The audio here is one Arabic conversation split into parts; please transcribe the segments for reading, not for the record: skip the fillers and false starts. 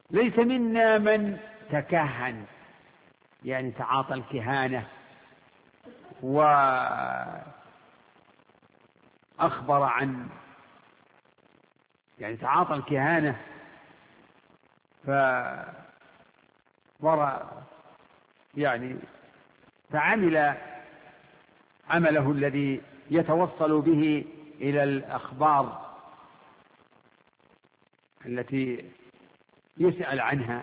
ليس منا من تكهن، يعني تعاطى الكهانة وأخبر عن، يعني تعاطى الكهانة يعني فعمل عمله الذي يتوصل به إلى الأخبار التي يسأل عنها،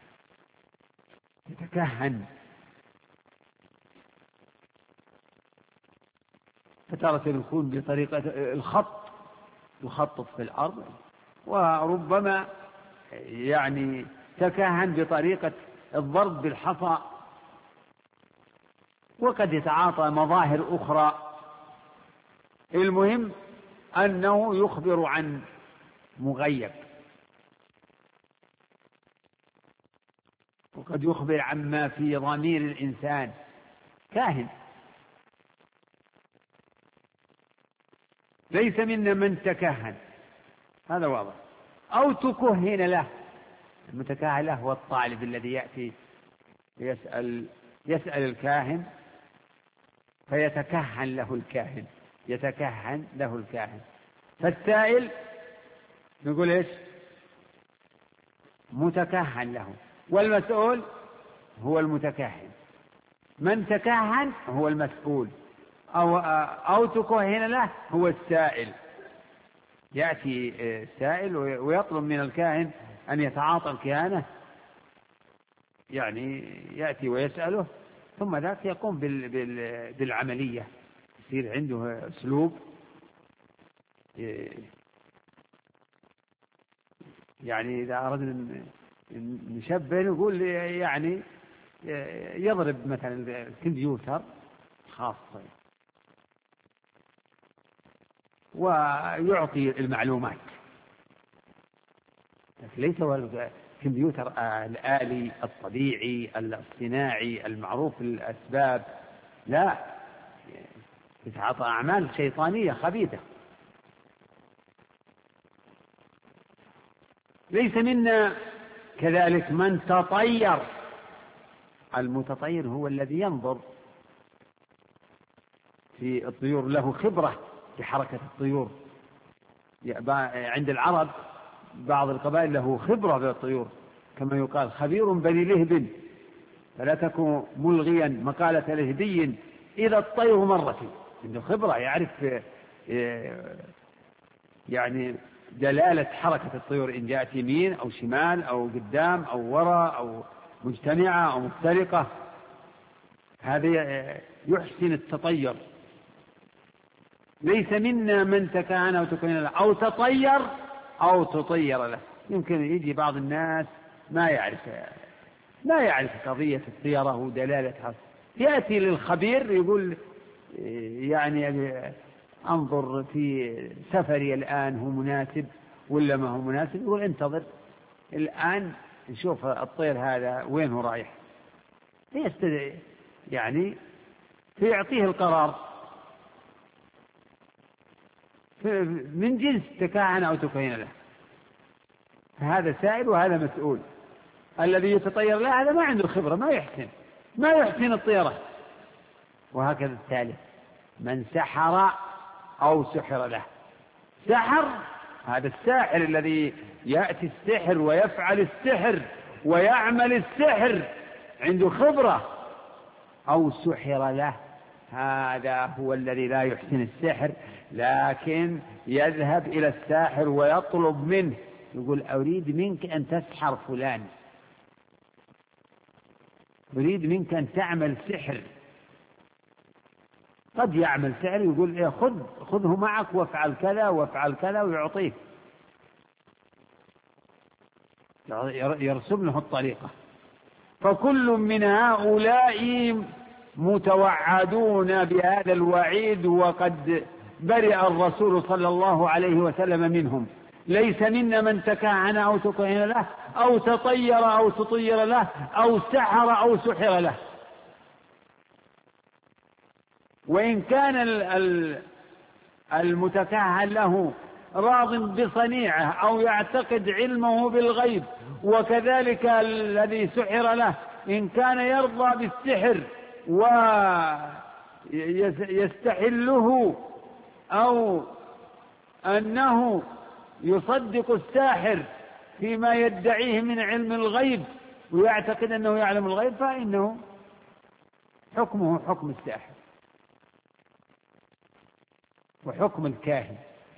يتكهن. فتارة يكون بطريقة الخط، يخطط في الأرض، وربما يعني تكهن بطريقة الضرب بالحصى، وقد يتعاطى مظاهر أخرى. المهم أنه يخبر عن مغيب، وقد يخبر عما في ضمير الإنسان، كاهن. ليس منا من تكهن، هذا واضح، أو تكهن له. المتكهن له هو الطالب الذي يأتي يسأل الكاهن فيتكهن له الكاهن، يتكهن له الكاهن. فالسائل نقول إيش؟ متكهن له، والمسؤول هو المتكهن. من تكهن هو المسؤول، أو تكهن له هو السائل. يأتي السائل ويطلب من الكاهن أن يتعاطى الكهانة، يعني يأتي ويسأله، ثم ذاك يقوم بالعملية، يصير عنده أسلوب يعني إذا أردنا نشبه نقول يعني يضرب مثلا الكمبيوتر خاصة ويعطي المعلومات، ليس هو الكمبيوتر الآلي الطبيعي الصناعي المعروف الأسباب، لا، يتعاطى أعمال شيطانية خبيثة. ليس منا كذلك من تطير. المتطير هو الذي ينظر في الطيور، له خبرة بحركة الطيور. عند العرب بعض القبائل له خبرة بالطيور، كما يقال خبير بني لهب، فلا تكن ملغيا مقالة لهبي إذا الطير مرت. عنده خبرة، يعرف يعني دلالة حركة الطيور، إن جاءت يمين أو شمال أو قدام أو وراء أو مجتمعة أو مفترقة. هذا يحسن التطير. ليس منا من تكهن أو تكهن له، أو تطير أو تطير له. يمكن يجي بعض الناس ما يعرف قضية الطيرة ودلالتها، يأتي للخبير يقول يعني أنظر في سفري الآن هو مناسب ولا ما هو مناسب، يقول انتظر الآن نشوف الطير هذا وين هو رايح، يعني فيعطيه القرار من جنس تكهن أو تكهن له. هذا سائل وهذا مسؤول. الذي يتطير له هذا ما عنده خبرة، ما يحسن الطيرة. وهكذا الثالث من سحر أو سحر له. سحر هذا الساحر الذي يأتي السحر ويفعل السحر ويعمل السحر، عنده خبرة. أو سحر له، هذا هو الذي لا يحسن السحر، لكن يذهب إلى الساحر ويطلب منه، يقول أريد منك أن تسحر فلان، أريد منك أن تعمل سحر. قد يعمل سحر يقول خذه معك وافعل كذا وافعل كذا، ويعطيه، يرسم له الطريقة. فكل من هؤلاء متوعدون بهذا الوعيد، وقد برئ الرسول صلى الله عليه وسلم منهم. ليس منا من تكهن أو تكهن له، أو تطير أو تطير له، أو سحر أو سحر له. وإن كان المتكهن له راض بصنيعه أو يعتقد علمه بالغيب، وكذلك الذي سحر له إن كان يرضى بالسحر ويستحله أو أنه يصدق الساحر فيما يدعيه من علم الغيب ويعتقد أنه يعلم الغيب، فإنه حكمه حكم الساحر وحكم الكاهن.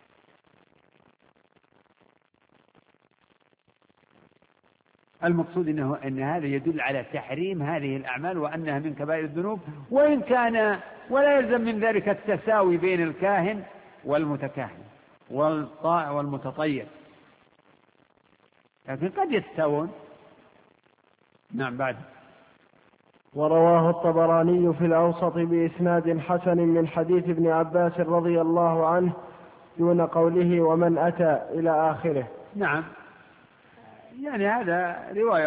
المقصود أن هذا يدل على تحريم هذه الأعمال وأنها من كبائر الذنوب، وإن كان ولا يلزم من ذلك التساوي بين الكاهن والمتكهن والمتطير، لكن قد يتساوون. نعم. بعد. ورواه الطبراني في الأوسط بإسناد حسن من حديث ابن عباس رضي الله عنه دون قوله ومن أتى إلى آخره. نعم، يعني هذا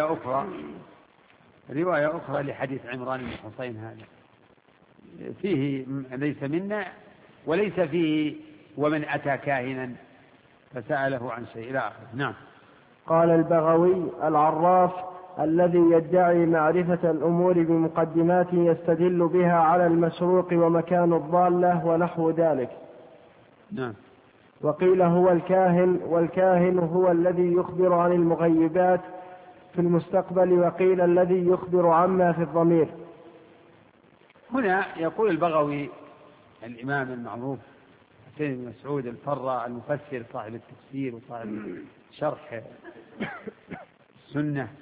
رواية أخرى لحديث عمران بن حسين، هذا فيه ليس منا وليس فيه ومن أتى كاهنا فسأله عن شيء إلى آخره. نعم. قال البغوي: العراف الذي يدعي معرفة الأمور بمقدمات يستدل بها على المسروق ومكان الضالة ونحو ذلك. نعم. وقيل هو الكاهن، والكاهن هو الذي يخبر عن المغيبات في المستقبل، وقيل الذي يخبر عما في الضمير. هنا يقول البغوي الإمام المعروف حسين بن مسعود الفراء المفسر صاحب التفسير وصاحب شرح السنة،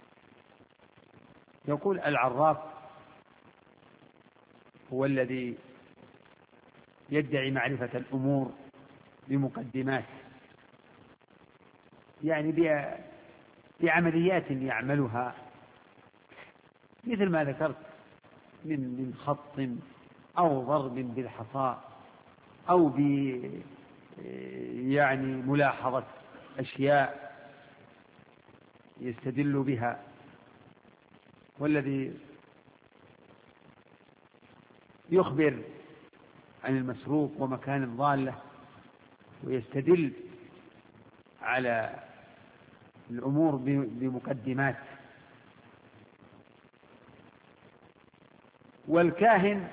يقول العراف هو الذي يدعي معرفة الأمور بمقدمات، يعني بعمليات يعملها مثل ما ذكرت من خط أو ضرب بالحصاء أو يعني ملاحظة أشياء يستدل بها. والذي يخبر عن المسروق ومكان الضالة ويستدل على الأمور بمقدمات. والكاهن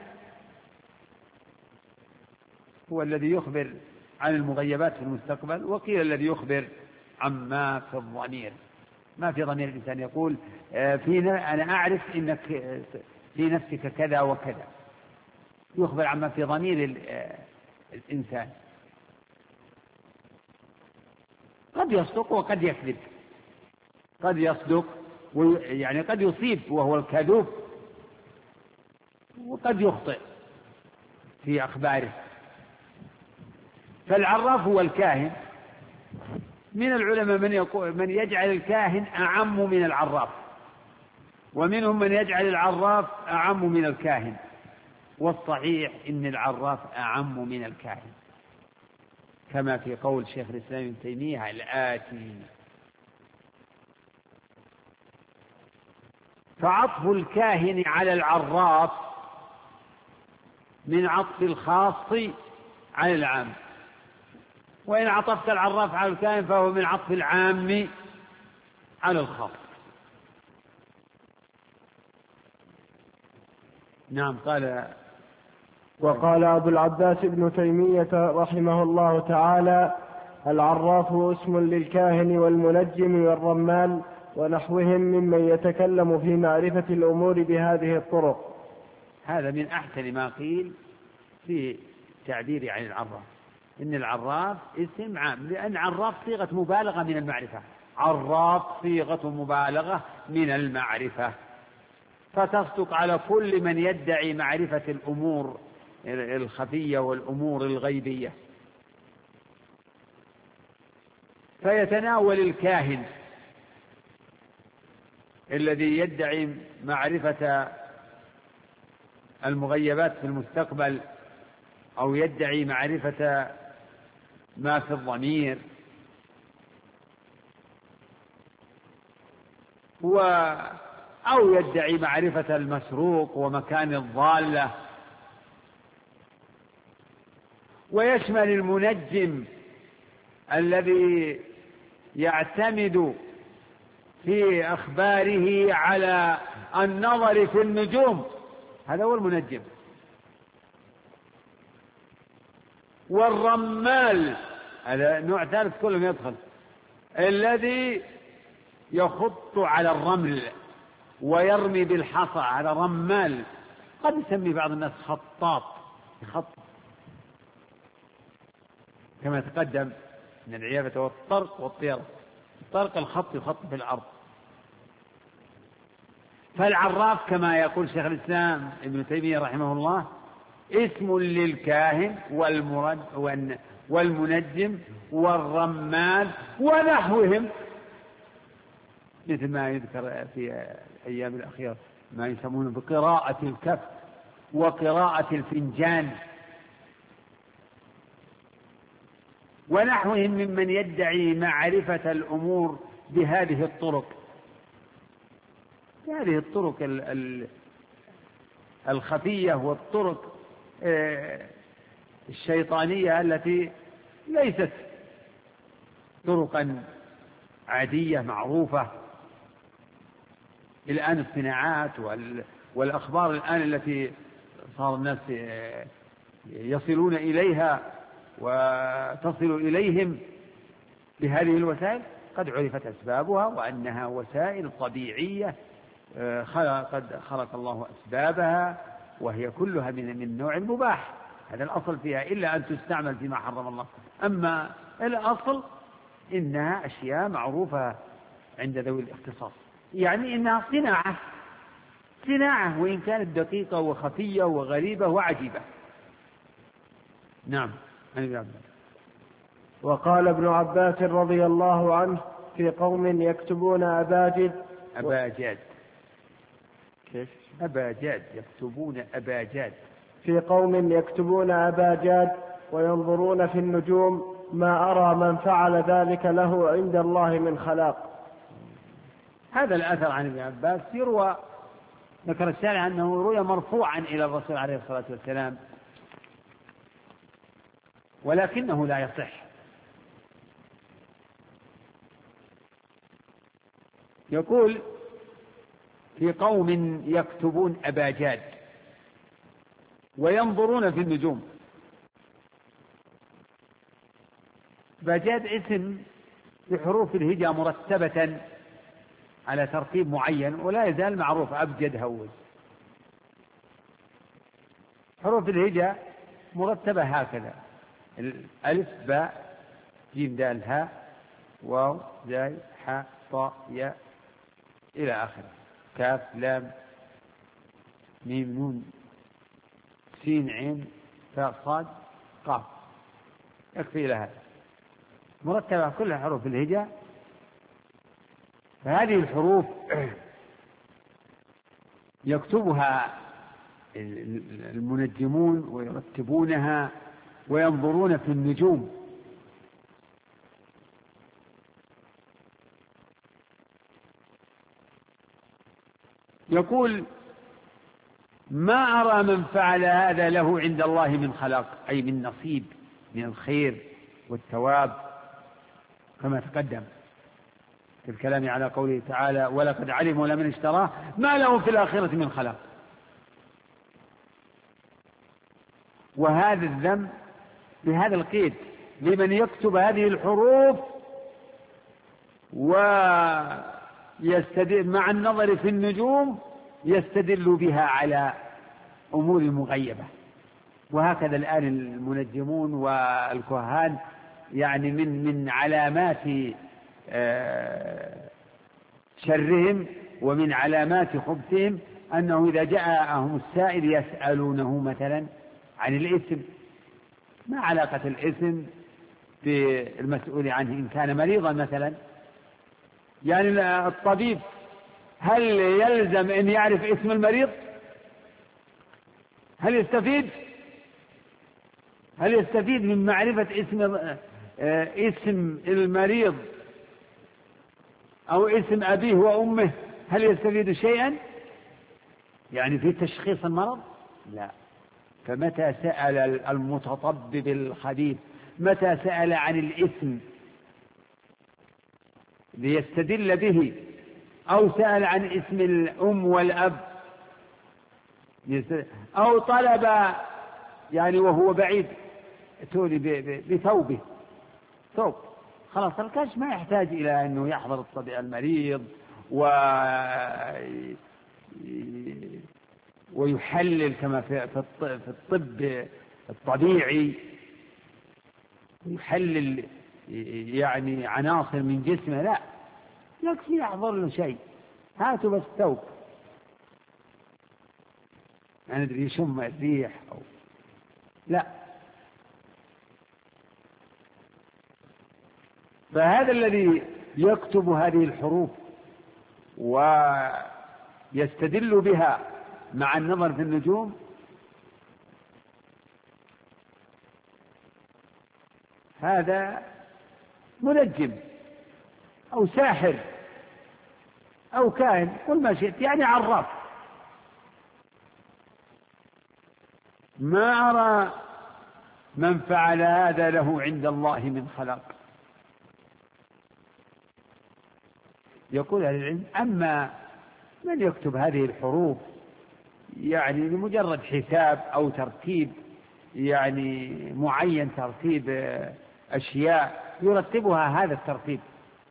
هو الذي يخبر عن المغيبات في المستقبل، وقيل الذي يخبر عما في الضمير، ما في ضمير الإنسان، يقول أنا أعرف إنك في نفسك كذا وكذا، يخبر عما في ضمير الإنسان. قد يصدق وقد يكذب، قد يصدق يعني قد يصيب وهو الكذوب، وقد يخطئ في أخباره. فالعراف هو الكاهن. من العلماء من يجعل الكاهن أعم من العراف، ومنهم من يجعل العراف أعم من الكاهن، والصحيح إن العراف أعم من الكاهن، كما في قول شيخ الإسلام ابن تيمية الآتي: فعطف الكاهن على العراف من عطف الخاص على العام، وإن عطفت العراف على الكاهن فهو من عطف العام على الخاص. نعم. وقال أبو العباس ابن تيمية رحمه الله تعالى: العراف اسم للكاهن والمنجم والرمال ونحوهم ممن يتكلم في معرفة الأمور بهذه الطرق. هذا من أحسن ما قيل في تعبير عن العراف، إن العراف اسم عام، لأن عراف صيغة مبالغة من المعرفة، عراف صيغة مبالغة من المعرفة، فتصدق على كل من يدعي معرفة الأمور الخفية والأمور الغيبية. فيتناول الكاهن الذي يدعي معرفة المغيبات في المستقبل أو يدعي معرفة ما في الضمير، أو يدعي معرفة المسروق ومكان الضالة. ويشمل المنجم الذي يعتمد في أخباره على النظر في النجوم، هذا هو المنجم. والرمال هذا نوع ثالث كلهم يدخل، الذي يخط على الرمل ويرمي بالحصى، هذا رمال. قد يسمي بعض الناس خطاط، يخط كما تقدم من العيافة والطرق والطيرة. الطرق الخط يخط في الأرض. فالعراف كما يقول شيخ الإسلام ابن تيمية رحمه الله اسم للكاهن والمنجم والرمال ونحوهم، مثل ما يذكر في الأيام الأخيرة ما يسمونه بقراءة الكف وقراءة الفنجان ونحوهم ممن يدعي معرفة الأمور بهذه الطرق، هذه الطرق الخفية والطرق الشيطانية التي ليست طرقا عادية معروفة. الآن الصناعات والأخبار الآن التي صار الناس يصلون إليها وتصل إليهم بهذه الوسائل قد عرفت أسبابها، وأنها وسائل طبيعية قد خلق الله أسبابها، وهي كلها من نوع المباح، هذا الأصل فيها، إلا أن تستعمل فيما حرم الله. أما الأصل إنها أشياء معروفة عند ذوي الاختصاص، يعني إنها صناعة وإن كانت دقيقة وخفية وغريبة وعجيبة. نعم. وقال ابن عباس رضي الله عنه في قوم يكتبون أباجاد كيف؟ أباجاد يكتبون أباجاد. في قوم يكتبون أباجاد وينظرون في النجوم ما أرى من فعل ذلك له عند الله من خلاق. هذا الأثر عن ابن عباس يروى، ذكر الشارع أنه روي مرفوعا إلى الرسول عليه الصلاة والسلام، ولكنه لا يصح. يقول في قوم يكتبون أباجاد وينظرون في النجوم. أباجاد اسم بحروف الهجاء مرتبة على ترتيب معين ولا يزال معروف، أبجد هوز. حروف الهجاء مرتبة هكذا: الألف باء جيم دال هاء واو زاي حاء طاء ياء إلى آخره، كاف لام ميم نون سين عين فاء صاد قاف، يكفي إلى هذا، مرتبة كلها حروف الهجاء. فهذه الحروف يكتبها المنجمون ويرتبونها وينظرون في النجوم. يقول ما أرى من فعل هذا له عند الله من خلاق، أي من نصيب من الخير والثواب، كما تقدم في الكلام على قوله تعالى: ولقد علموا لمن اشتراه ما له في الآخرة من خلاق. وهذا الذنب بهذا القيد لمن يكتب هذه الحروف ويستدل مع النظر في النجوم يستدل بها على أمور مغيبة. وهكذا الآن المنجمون والكهان، يعني من علامات شرهم ومن علامات خبثهم أنه إذا جاءهم السائل يسألونه مثلا عن الاسم، ما علاقة الاسم بالمسؤول عنه إن كان مريضا مثلا؟ يعني الطبيب هل يلزم أن يعرف اسم المريض؟ هل يستفيد من معرفة اسم المريض أو اسم أبيه وأمه؟ هل يستفيد شيئا يعني في تشخيص المرض؟ لا. فمتى سأل المتطبب الخبير، متى سأل عن الاسم ليستدل به، أو سأل عن اسم الأم والأب، أو طلب يعني وهو بعيد تولي بثوبه، ثوب، خلاص الكشف ما يحتاج إلى أنه يحضر الصبي المريض ويحلل كما في الطب الطبيعي، يحلل يعني عناصر من جسمه، لا، يكفي يحضر له شيء، هاتوا بس ثوب، ما ندري يشم الريح أو لا. فهذا الذي يكتب هذه الحروف ويستدل بها مع النظر في النجوم هذا منجم أو ساحر أو كاهن، قل ما شئت، يعني عراف. ما أرى من فعل هذا له عند الله من خلاق. يقول أهل العلم: أما من يكتب هذه الحروف يعني لمجرد حساب أو ترتيب يعني معين، ترتيب أشياء يرتبها هذا الترتيب،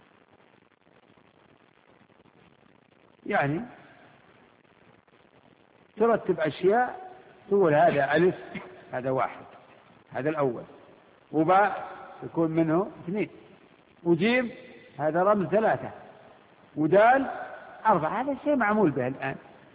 يعني ترتب أشياء، تقول هذا ألف، هذا واحد، هذا الأول، وباء يكون منه اثنين، وجيم هذا رمز ثلاثة، ودال أربعة. هذا الشيء معمول به الآن،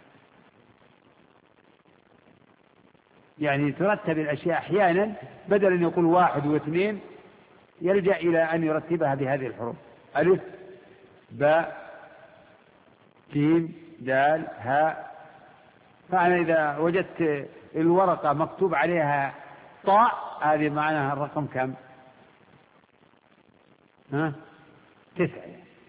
يعني ترتب الأشياء أحيانا بدل أن يقول واحد واثنين يلجأ إلى أن يرتبها بهذه الحروف: ألف، باء، جيم، دال، هاء. فأنا إذا وجدت الورقة مكتوب عليها طاء، هذه معناها الرقم كم؟ 9.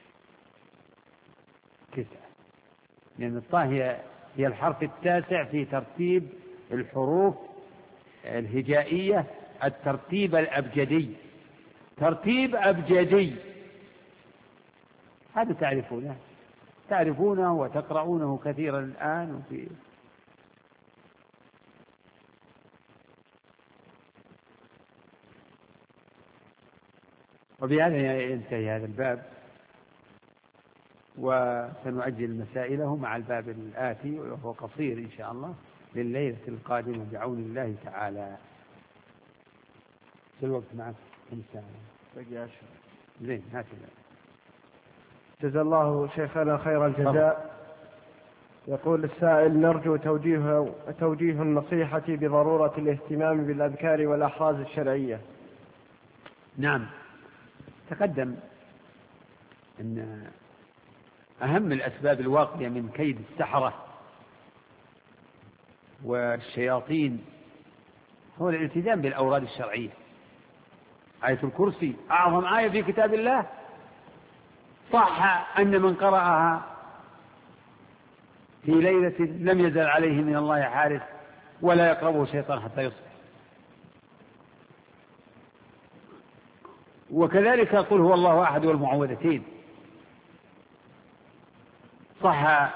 9، لأن الطاء هي الحرف التاسع في ترتيب الحروف الهجائية، الترتيب الأبجدي، ترتيب أبجدي، هذا تعرفونه وتقرؤونه كثيرا الآن. وبهذا ينتهي هذا الباب، وسنؤجل مسائله مع الباب الآتي وهو قصير إن شاء الله لليلة القادمة بعون الله تعالى. شو الوقت معك؟ 5 ساعة بقي 10. زين، هات. جزا الله شيخنا خير الجزاء. يقول السائل: نرجو توجيه النصيحة بضرورة الاهتمام بالأذكار والأحراز الشرعية. نعم، تقدم أن أهم الأسباب الواقية من كيد السحرة والشياطين هو الالتزام بالأوراد الشرعية. آية الكرسي أعظم آية في كتاب الله، صح أن من قرأها في ليلة لم يزل عليه من الله حارس ولا يقربه شيطان حتى يصبح. وكذلك قل هو الله أحد والمعوذتين، صح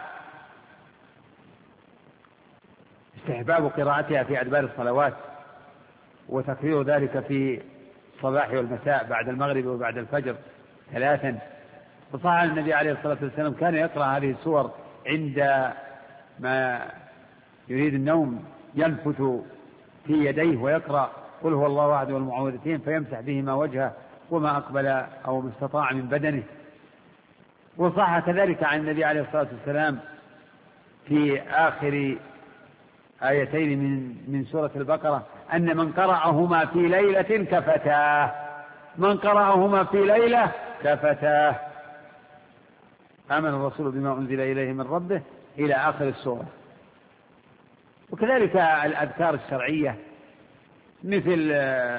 استحباب قراءتها في أدبار الصلوات وتكرير ذلك في الصباح والمساء بعد المغرب وبعد الفجر 3. فصح النبي عليه الصلاة والسلام كان يقرأ هذه السور عند ما يريد النوم، ينفث في يديه ويقرأ قل هو الله أحد والمعوذتين فيمسح بهما وجهه وما أقبل أو ما استطاع من بدنه. وصح كذلك عن النبي عليه الصلاة والسلام في آخر آيتين من سورة البقرة أن من قرأهما في ليلة كفتاه، من قرأهما في ليلة كفتاه. آمن الرسول بما أنزل إليه من ربه إلى آخر السورة. وكذلك الأذكار الشرعية مثل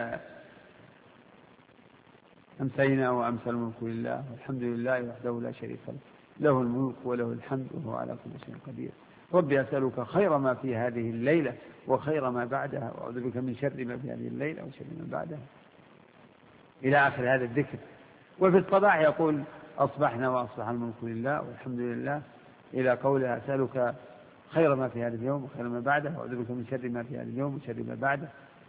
أمسينا وأمسى الملك لله والحمد لله وحده لا شريك له، له الملك وله الحمد وهو على كل شيء قدير. ربي أسألك خير ما في هذه الليلة وخير ما بعدها، وأعوذ بك من شر ما في هذه الليلة وشر ما بعدها، إلى آخر هذا الذكر. وفي الصباح يقول أصبحنا وأصبح الملك لله والحمد لله، إلى قولها أسألك خير ما في هذا اليوم وخير ما بعده، وأعوذ بك من شر ما في هذا اليوم وشر ما بعده.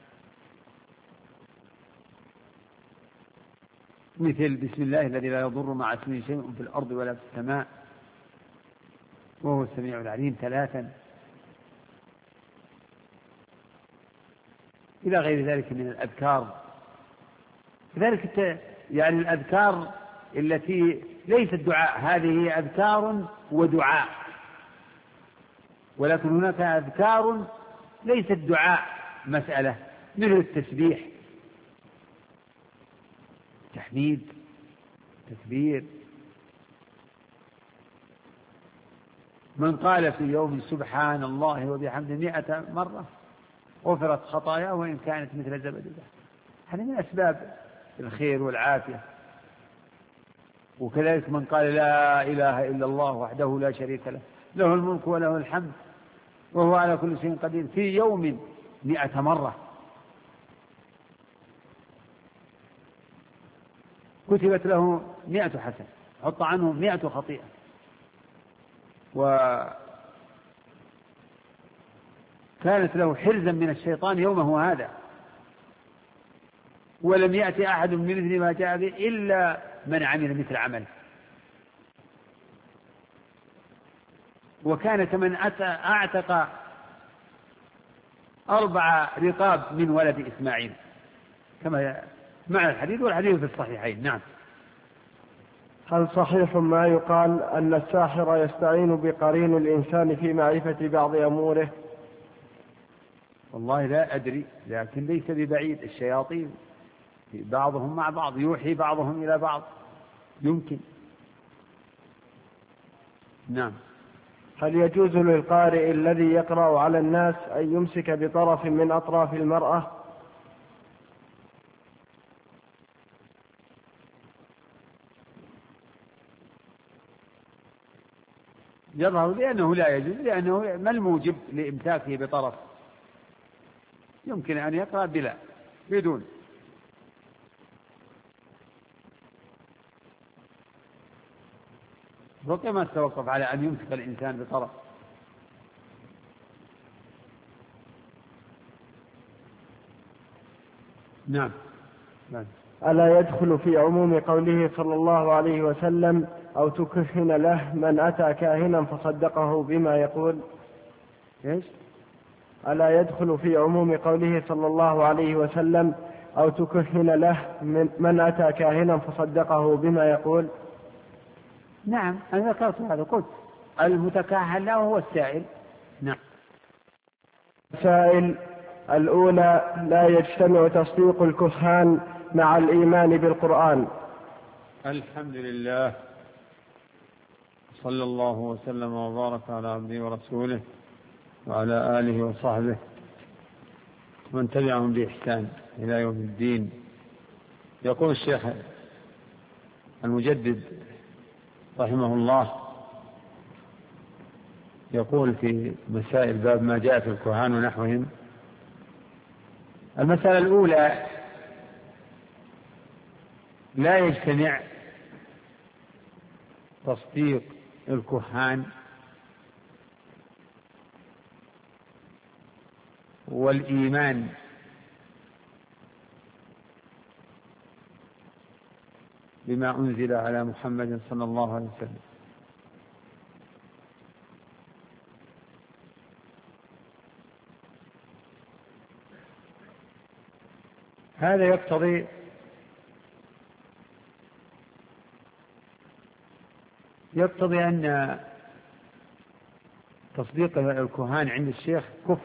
مثل بسم الله الذي لا يضر مع اسمه شيء في الأرض ولا في السماء وهو السميع العليم 3، إلى غير ذلك من الأذكار. كذلك يعني الأذكار التي ليست دعاء، هذه هي أذكار ودعاء، ولكن هناك أذكار ليست دعاء مسألة، مثل التسبيح، تحميد، تكبير. من قال في يوم سبحان الله وبحمده 100 مرة غفرت خطاياه وإن كانت مثل زبد البحر. هذا من أسباب الخير والعافية. وكذلك من قال لا إله إلا الله وحده لا شريك له، له الملك وله الحمد وهو على كل شيء قدير، في يوم 100 مرة كتبت له 100 حسنة، حط عنه 100 خطيئة. وكانت له حرزا من الشيطان يومه هذا، ولم يأتي أحد من مثل ما جاء به إلا من عمل مثل عمل. وكان كمن أعتق 4 رقاب من ولد إسماعيل، كما مع الحديث، والحديث في الصحيحين. نعم. هل صحيح ما يقال أن الساحر يستعين بقرين الإنسان في معرفة بعض أموره؟ والله لا أدري، لكن ليس ببعيد. الشياطين بعضهم مع بعض، يوحي بعضهم إلى بعض، يمكن. نعم. هل يجوز للقارئ الذي يقرأ على الناس أن يمسك بطرف من أطراف المرأة؟ يظهر لأنه لا يجوز، لأنه ما الموجب لإمساكه بطرف؟ يمكن أن يقرأ بدون. وكما توقف على أن يمسك الإنسان بطرف. نعم. ألا يدخل في عموم قوله صلى الله عليه وسلم أو تكهن له من أتى كاهنا فصدقه بما يقول؟ إيش؟ ألا يدخل في عموم قوله صلى الله عليه وسلم أو تكهن له من أتى كاهنا فصدقه بما يقول؟ نعم، أنا ذكرت هذا، قلت المتكهن له هو السائل. نعم. مسائل الأولى: لا يجتمع تصديق الكهان مع الإيمان بالقرآن. الحمد لله، صلى الله وسلم وبارك على عبده ورسوله وعلى آله وصحبه ومن تبعهم بإحسان إلى يوم الدين. يقول الشيخ المجدد رحمه الله، يقول في مسائل باب ما جاء في الكهان ونحوهم: المسألة الأولى: لا يجتمع تصديق الكهان والإيمان بما أنزل على محمد صلى الله عليه وسلم. هذا يقتضي أن تصديق الكهان عند الشيخ كفر.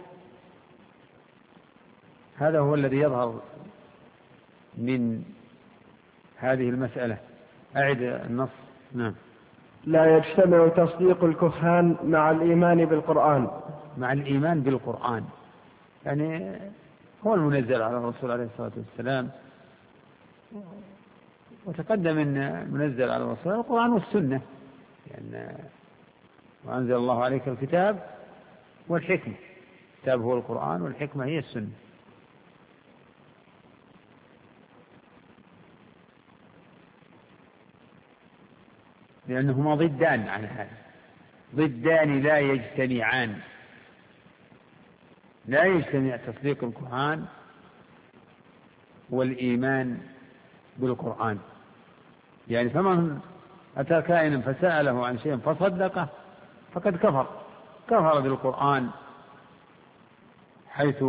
هذا هو الذي يظهر من هذه المسألة. أعد النص. نعم. لا يجتمع تصديق الكهان مع الإيمان بالقرآن. مع الإيمان بالقرآن يعني هو المنزل على الرسول عليه الصلاة والسلام، وتقدم أن المنزل على الرسول القرآن والسنة، يعني وأنزل الله عليك الكتاب والحكمة. الكتاب هو القرآن والحكمة هي السنة. لأنهما ضدان عن هذا، ضدان لا يجتمعان، لا يجتمع تصديق القرآن والإيمان بالقرآن. يعني فمن أتى كائنا فسأله عن شيء فصدقه فقد كفر بالقرآن، حيث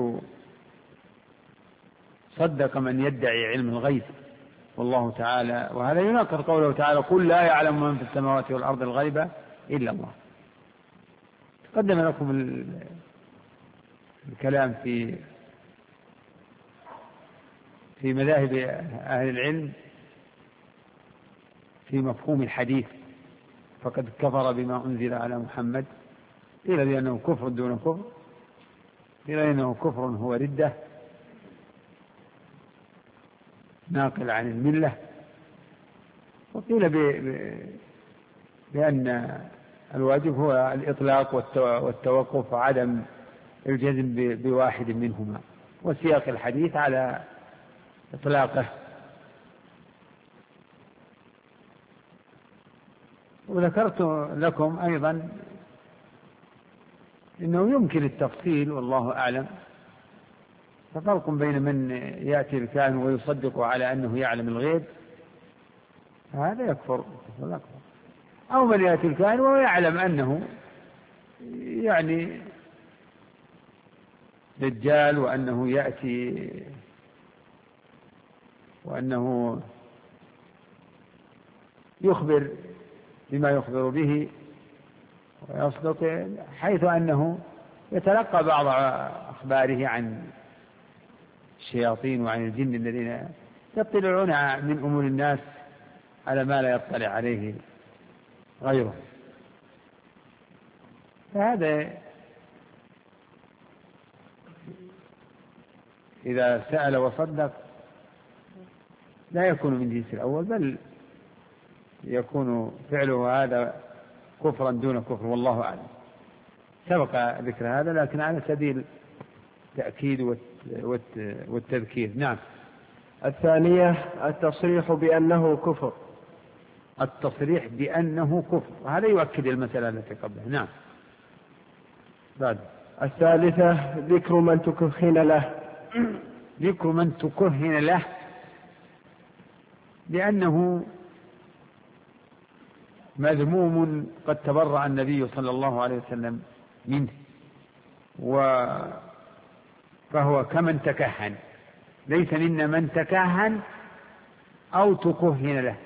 صدق من يدعي علم الغيب، والله تعالى، وهذا يناقض قوله تعالى قل لا يعلم من في السماوات والأرض الغيب إلا الله. تقدم لكم الكلام في مذاهب أهل العلم في مفهوم الحديث، فقد كفر بما أنزل على محمد، قيل بأنه كفر دون كفر، قيل إنه كفر هو ردة ناقل عن الملة، وقيل بأن الواجب هو الإطلاق والتوقف وعدم الجزم بواحد منهما، وسياق الحديث على إطلاقه. وذكرت لكم أيضا إنه يمكن التفصيل والله أعلم، ففرق بين من يأتي الكاهن ويصدق على أنه يعلم الغيب، هذا يكفر أكبر، أو من يأتي الكاهن ويعلم أنه يعني دجال، وأنه يأتي وأنه يخبر بما يخبر به ويصدق، حيث أنه يتلقى بعض أخباره عن الشياطين وعن الجن الذين يطلعون من أمور الناس على ما لا يطلع عليه غيره. فهذا إذا سأل وصدق لا يكون من جنس الأول، بل يكون فعله هذا كفرا دون كفر، والله أعلم. سبق ذكر هذا لكن على سبيل التأكيد والتذكير. نعم. الثانية التصريح بأنه كفر. التصريح بأنه كفر هذا يؤكد المسألة التي قبلها. نعم. بعد. الثالثة ذكر من تكهن له. ذكر من تكهن له لأنه مذموم قد تبرأ النبي صلى الله عليه وسلم منه، فهو كمن تكهن، ليس منا من تكهن أو تكهن له.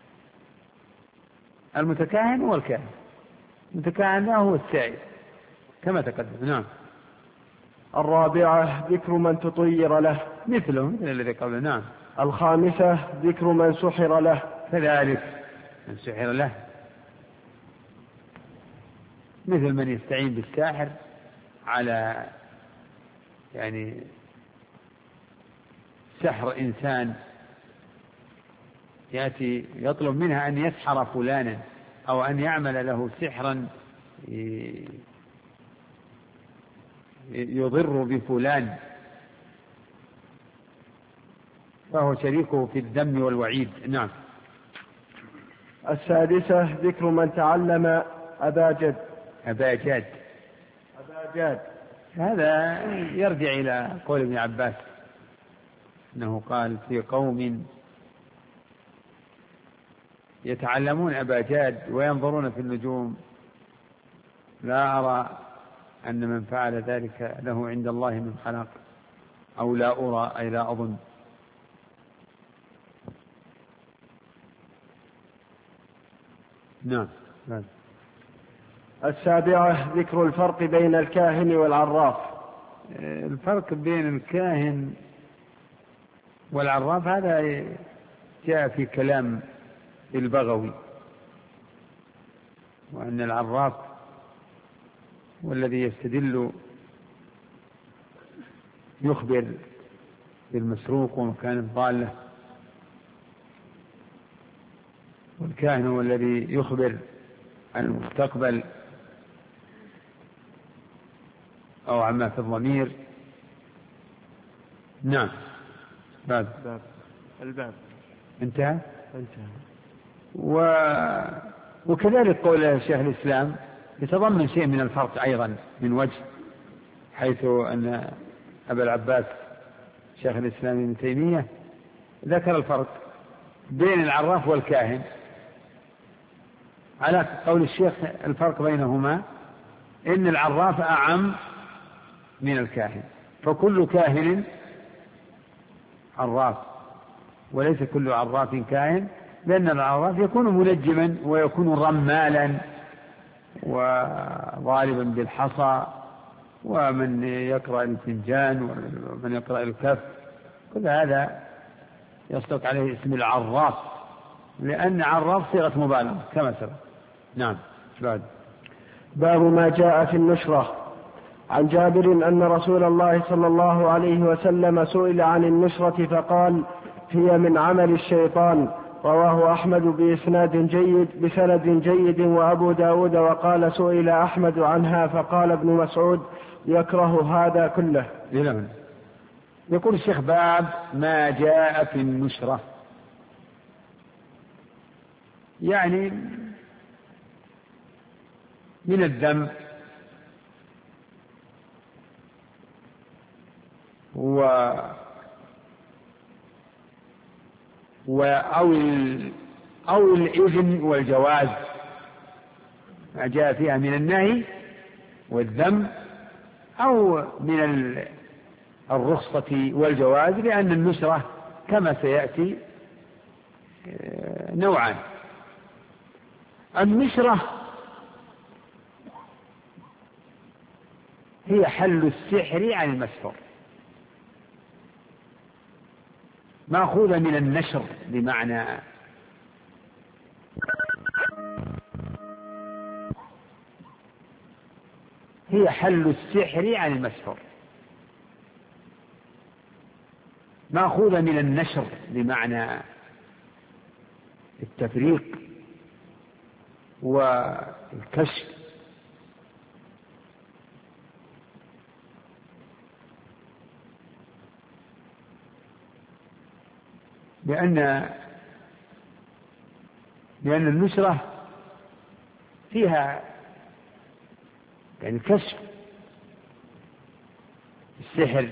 المتكهن هو الكاهن، المتكهن له هو السائل كما تقدم. نعم. الرابعة ذكر من تطير له، مثل الذي قبل. نعم. الخامسة ذكر من سحر له، كذلك من سحر له، مثل من يستعين بالساحر على يعني سحر إنسان، يأتي يطلب منها أن يسحر فلانا أو أن يعمل له سحرا يضر بفلان، فهو شريكه في الذم والوعيد. نعم. السادسة ذكر من تعلم أباجد. هذا يرجع إلى قول ابن عباس أنه قال في قوم يتعلمون أباجاد وينظرون في النجوم لا أرى أن من فعل ذلك له عند الله من خلاق، أو لا أرى أي لا أظن. نعم. السابعة ذكر الفرق بين الكاهن والعراف. الفرق بين الكاهن والعراف هذا جاء في كلام البغوي، وأن العراف والذي يستدل يخبر بالمسروق ومكان الضالة، والكاهن هو الذي يخبر عن المستقبل أو عما في الضمير. نعم. الباب انتهى. وكذلك قول شيخ الإسلام يتضمن شيء من الفرق أيضا من وجه، حيث أن أبا العباس شيخ الإسلام ابن تيمية ذكر الفرق بين العراف والكاهن، على قول الشيخ الفرق بينهما إن العراف أعم من الكاهن، فكل كاهن عراف وليس كل عراف كاهن، لأن العراف يكون منجما ويكون رمالا وضاربا بالحصى، ومن يقرأ الفنجان ومن يقرأ الكف، كل هذا يصدق عليه اسم العراف، لأن عراف صيغة مبالغة كما سبق. نعم. باب ما جاء في النشرة. عن جابر أن رسول الله صلى الله عليه وسلم سئل عن النشرة فقال: هي من عمل الشيطان. رواه أحمد بسند جيد وأبو داود. وقال: سئل أحمد عنها فقال ابن مسعود: يكره هذا كله. يقول الشيخ: باب ما جاء في النشرة، يعني من الذم أو الإذن والجواز، ما جاء فيها من النهي والذم أو من الرخصة والجواز، لأن النشرة كما سيأتي نوعان. النشرة هي حل السحر عن المسحور، مأخوذة من النشر بمعنى هي حل السحر عن المسحور، مأخوذة من النشر بمعنى التفريق والكشف. لأن النشرة فيها يعني كشف السحر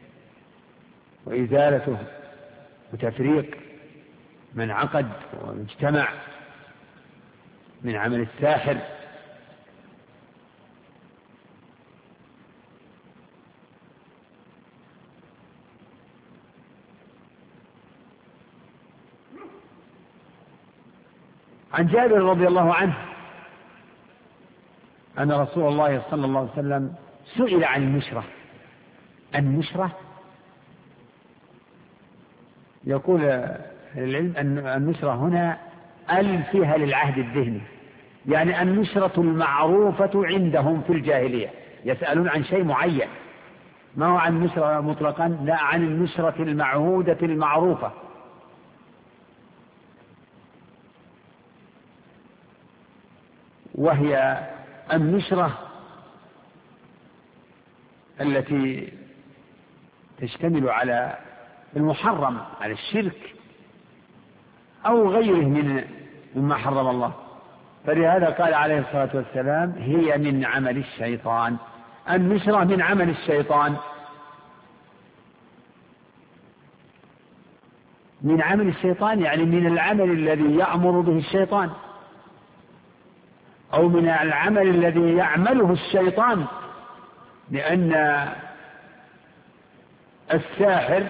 وإزالته وتفريق من عقد واجتمع من عمل الساحر. عن جابر رضي الله عنه أن رسول الله صلى الله عليه وسلم سئل عن النشرة. يقول العلم أن النشرة هنا فيها للعهد الذهني، يعني النشرة المعروفة عندهم في الجاهلية، يسألون عن شيء معين، ما هو عن النشرة مطلقا، لا، عن النشرة المعهودة المعروفة. وهي النشرة التي تشتمل على المحرم، على الشرك أو غيره مما حرم الله. فلهذا قال عليه الصلاة والسلام: هي من عمل الشيطان. النشرة من عمل الشيطان، من عمل الشيطان يعني من العمل الذي يأمر به الشيطان، أو من العمل الذي يعمله الشيطان، لأن الساحر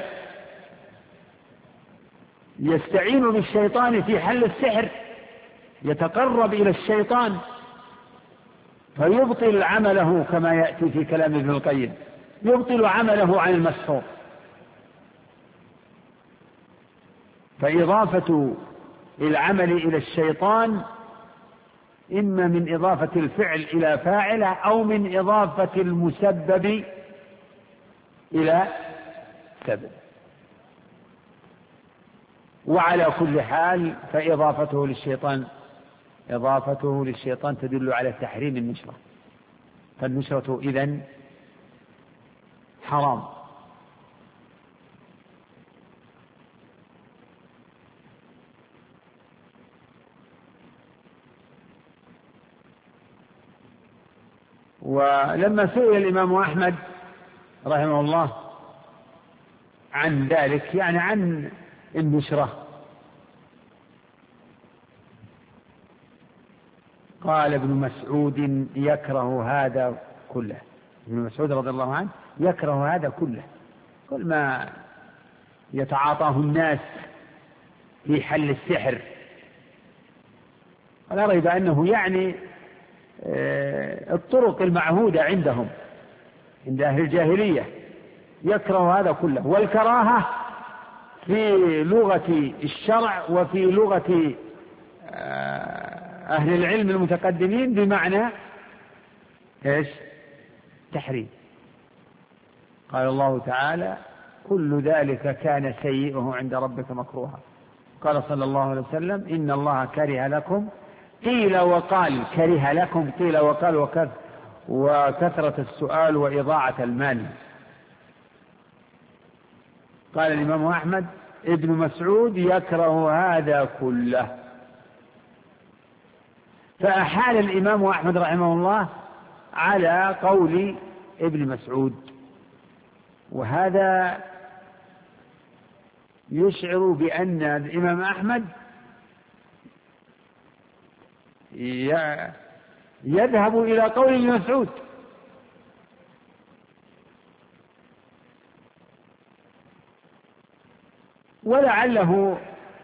يستعين بالشيطان في حل السحر، يتقرب إلى الشيطان فيبطل عمله، كما يأتي في كلام ابن القيم، يبطل عمله عن المسحور. فإضافة العمل إلى الشيطان إما من إضافة الفعل إلى فاعله أو من إضافة المسبب إلى سبب، وعلى كل حال فإضافته للشيطان تدل على تحريم النشرة، فالنشرة إذن حرام. ولما سئل الإمام أحمد رحمه الله عن ذلك، يعني عن النشرة، قال ابن مسعود يكره هذا كله. ابن مسعود رضي الله عنه يكره هذا كله، كل ما يتعاطاه الناس في حل السحر، ولا ريب أنه يعني الطرق المعهودة عندهم عند أهل الجاهلية، يكره هذا كله. والكراهة في لغة الشرع وفي لغة أهل العلم المتقدمين بمعنى إيش؟ تحريم. قال الله تعالى كل ذلك كان سيئه عند ربك مكروها. قال صلى الله عليه وسلم إن الله كره لكم قيل وقال، كره لكم قيل وقال وكثرة السؤال وإضاعة المال. قال الإمام أحمد ابن مسعود يكره هذا كله، فأحال الإمام أحمد رحمه الله على قول ابن مسعود، وهذا يشعر بأن الإمام أحمد يذهب إلى قول ابن مسعود، ولعله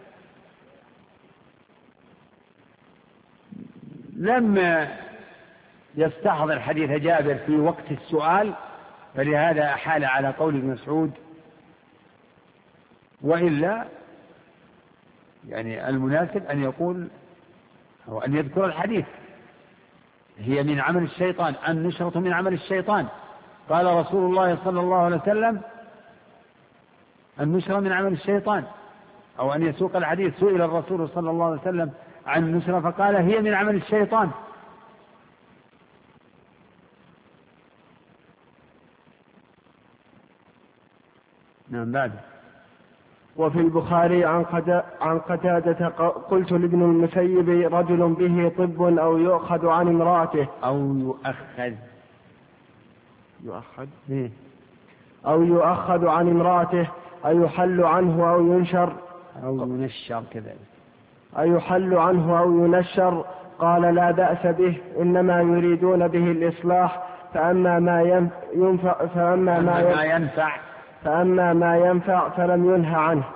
لم يستحضر حديث جابر في وقت السؤال، فلهذا أحال على قول ابن مسعود. وإلا يعني المناسب أن يقول أو أن يذكر الحديث، هي من عمل الشيطان، النشرة من عمل الشيطان. قال رسول الله صلى الله عليه وسلم النشرة من عمل الشيطان، أو أن يسوق الحديث. سئل الرسول صلى الله عليه وسلم عن النشرة فقال هي من عمل الشيطان. نعم. بعد. وفي البخاري عن قتادة قلت لابن المسيب رجل به طب أو يؤخذ عن امرأته أو يؤخذ عن امرأته أيحل عنه أو ينشر كذلك، أيحل عنه أو ينشر؟ قال لا بأس به، إنما يريدون به الإصلاح، فأما ما ينفع فلم ينهى عنه.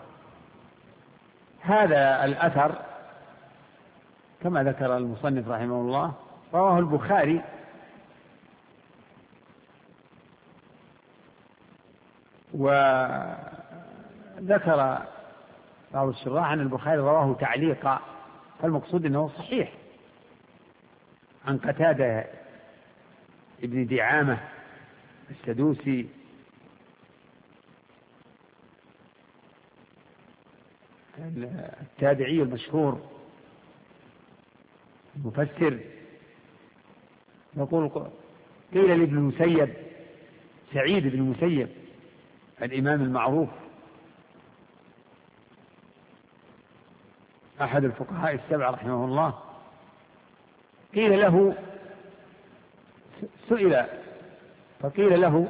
هذا الأثر كما ذكر المصنف رحمه الله رواه البخاري، وذكر بعض الشراح عن البخاري رواه تعليقا، فالمقصود أنه صحيح، عن قتادة ابن دعامة السدوسي التابعي المشهور المفسر، يقول قيل لابن المسيب، سعيد بن المسيب الإمام المعروف أحد الفقهاء السبعة رحمه الله، قيل له سئل فقيل له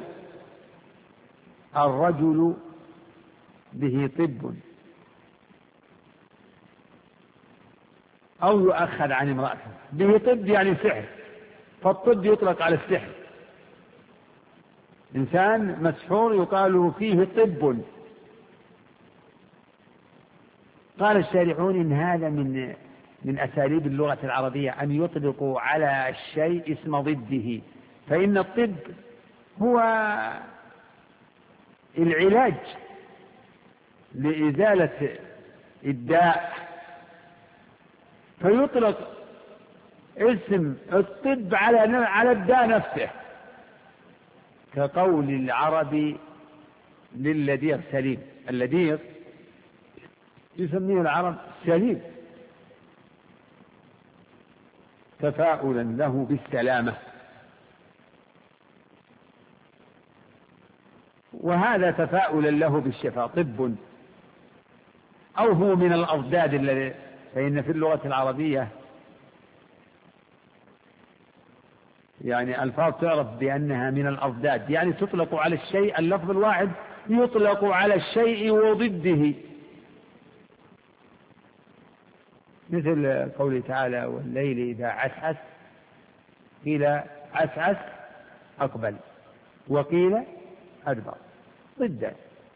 الرجل به طب أو يؤخذ عن امرأته. به طب يعني سحر، فالطب يطلق على السحر، إنسان مسحور يقال فيه طب. قال الشارحون إن هذا من أساليب اللغة العربية أن يطلقوا على الشيء اسم ضده، فإن الطب هو العلاج لإزالة الداء، فيطلق اسم الطب على الداء نفسه، كقول العرب للذيغ سليم. اللذيغ يسميه العرب سليم تفاؤلا له بالسلامة، وهذا تفاؤلا له بالشفاء طب، أو هو من الأضداد الذي، فإن في اللغة العربية يعني ألفاظ تعرف بأنها من الأضداد، يعني تطلق على الشيء، اللفظ الواحد يطلق على الشيء وضده، مثل قوله تعالى والليل إذا عسعس، قيل عسعس أقبل وقيل أدبر، ضده.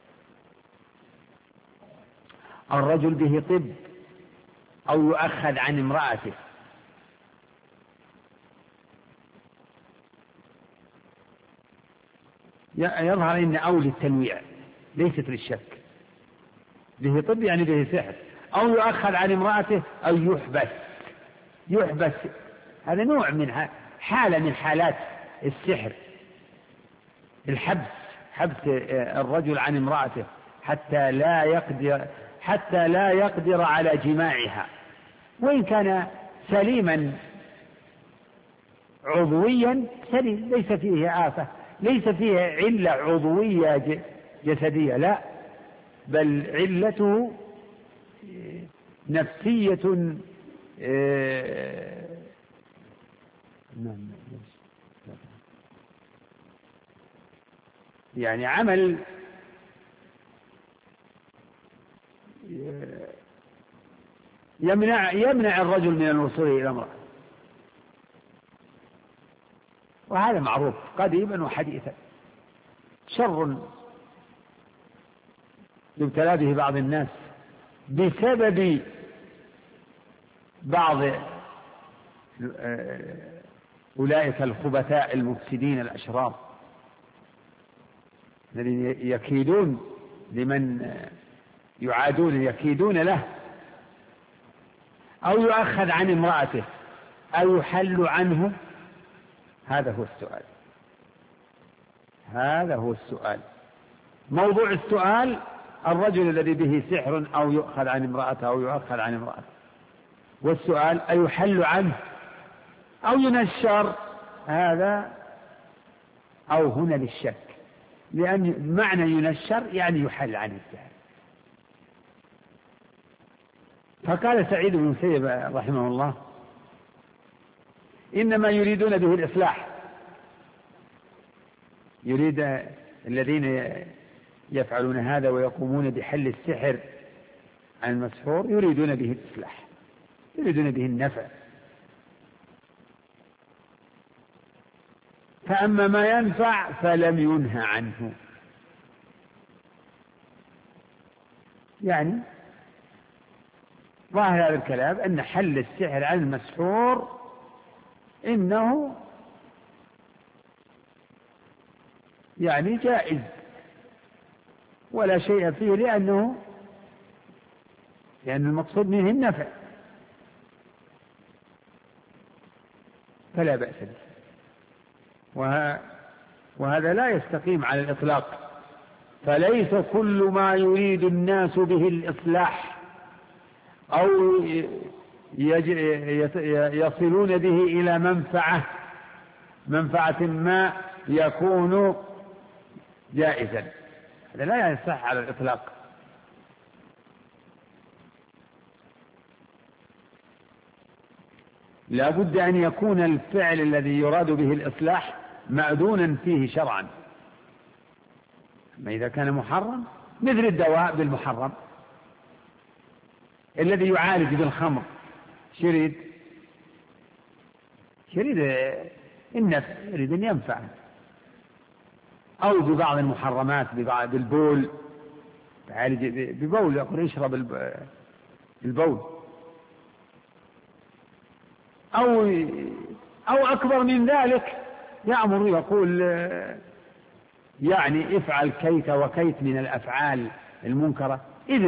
الرجل به طب أو يؤخذ عن امرأته، يظهر أن أولى التنويع ليست للشك، به طب يعني به سحر، أو يؤخذ عن امرأته أو يحبس، هذا نوع من حالة من حالات السحر، الحبس، حبس الرجل عن امرأته حتى لا يقدر على جماعها، وإن كان سليما عضويا سليم، ليس فيه آفة، ليس فيه علة عضوية جسدية، لا، بل علته نفسية. يعني عمل يمنع الرجل من الوصول إلى امرأة، وهذا معروف قديما وحديثا، شر يبتلى به بعض الناس بسبب بعض أولئك الخبثاء المفسدين الأشرار الذين يكيدون لمن يعادون، يكيدون له. أو يؤخذ عن امرأته أو يحل عنه، هذا هو السؤال، موضوع السؤال الرجل الذي به سحر أو يؤخذ عن امرأته أو يؤخذ عن امرأته، والسؤال أيحل عنه أو ينشر، هذا أو هنا للشك، لأن معنى ينشر يعني يحل عن السحر. فقال سعيد بن المسيب رحمه الله إنما يريدون به الإصلاح، يريد الذين يفعلون هذا ويقومون بحل السحر عن المسحور يريدون به الإصلاح، يريدون به النفع. فأما ما ينفع فلم ينهى عنه، يعني ظاهر هذا الكلام أن حل السحر عن المسحور إنه يعني جائز ولا شيء فيه، لأن المقصود منه النفع، فلا بأس به. وهذا لا يستقيم على الإطلاق، فليس كل ما يريد الناس به الإصلاح أو يصلون به إلى منفعة ما يكون جائزا، هذا لا يصح على الإطلاق. لا بد أن يكون الفعل الذي يراد به الإصلاح مأذونا فيه شرعا، أما إذا كان محرم مثل الدواء بالمحرم، الذي يعالج بالخمر يريد النفع، يريد أن ينفع، أو ببعض المحرمات بالبول، يعالج ببول، يقول يشرب البول، أو أكبر من ذلك، يأمر يقول يعني افعل كيت وكيت من الأفعال المنكرة،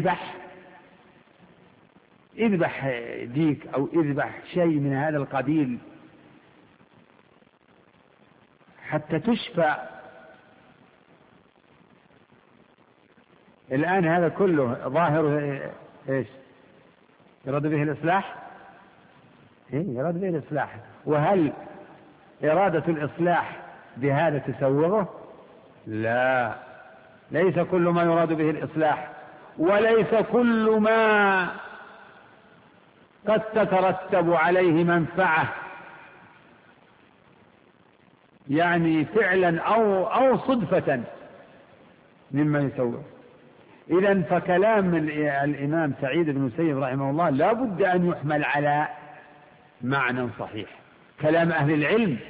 اذبح ديك أو اذبح شيء من هذا القبيل حتى تشفى. الآن هذا كله ظاهره إيش؟ يراد به الإصلاح؟ يراد به الإصلاح. وهل إرادة الإصلاح بهذا تسوغه؟ لا، ليس كل ما يراد به الإصلاح، وليس كل ما قد تترتب عليه منفعة يعني فعلا أو صدفة مما يسوي. إذن فكلام الإمام سعيد بن المسيب رحمه الله لا بد أن يحمل على معنى صحيح. كلام أهل العلم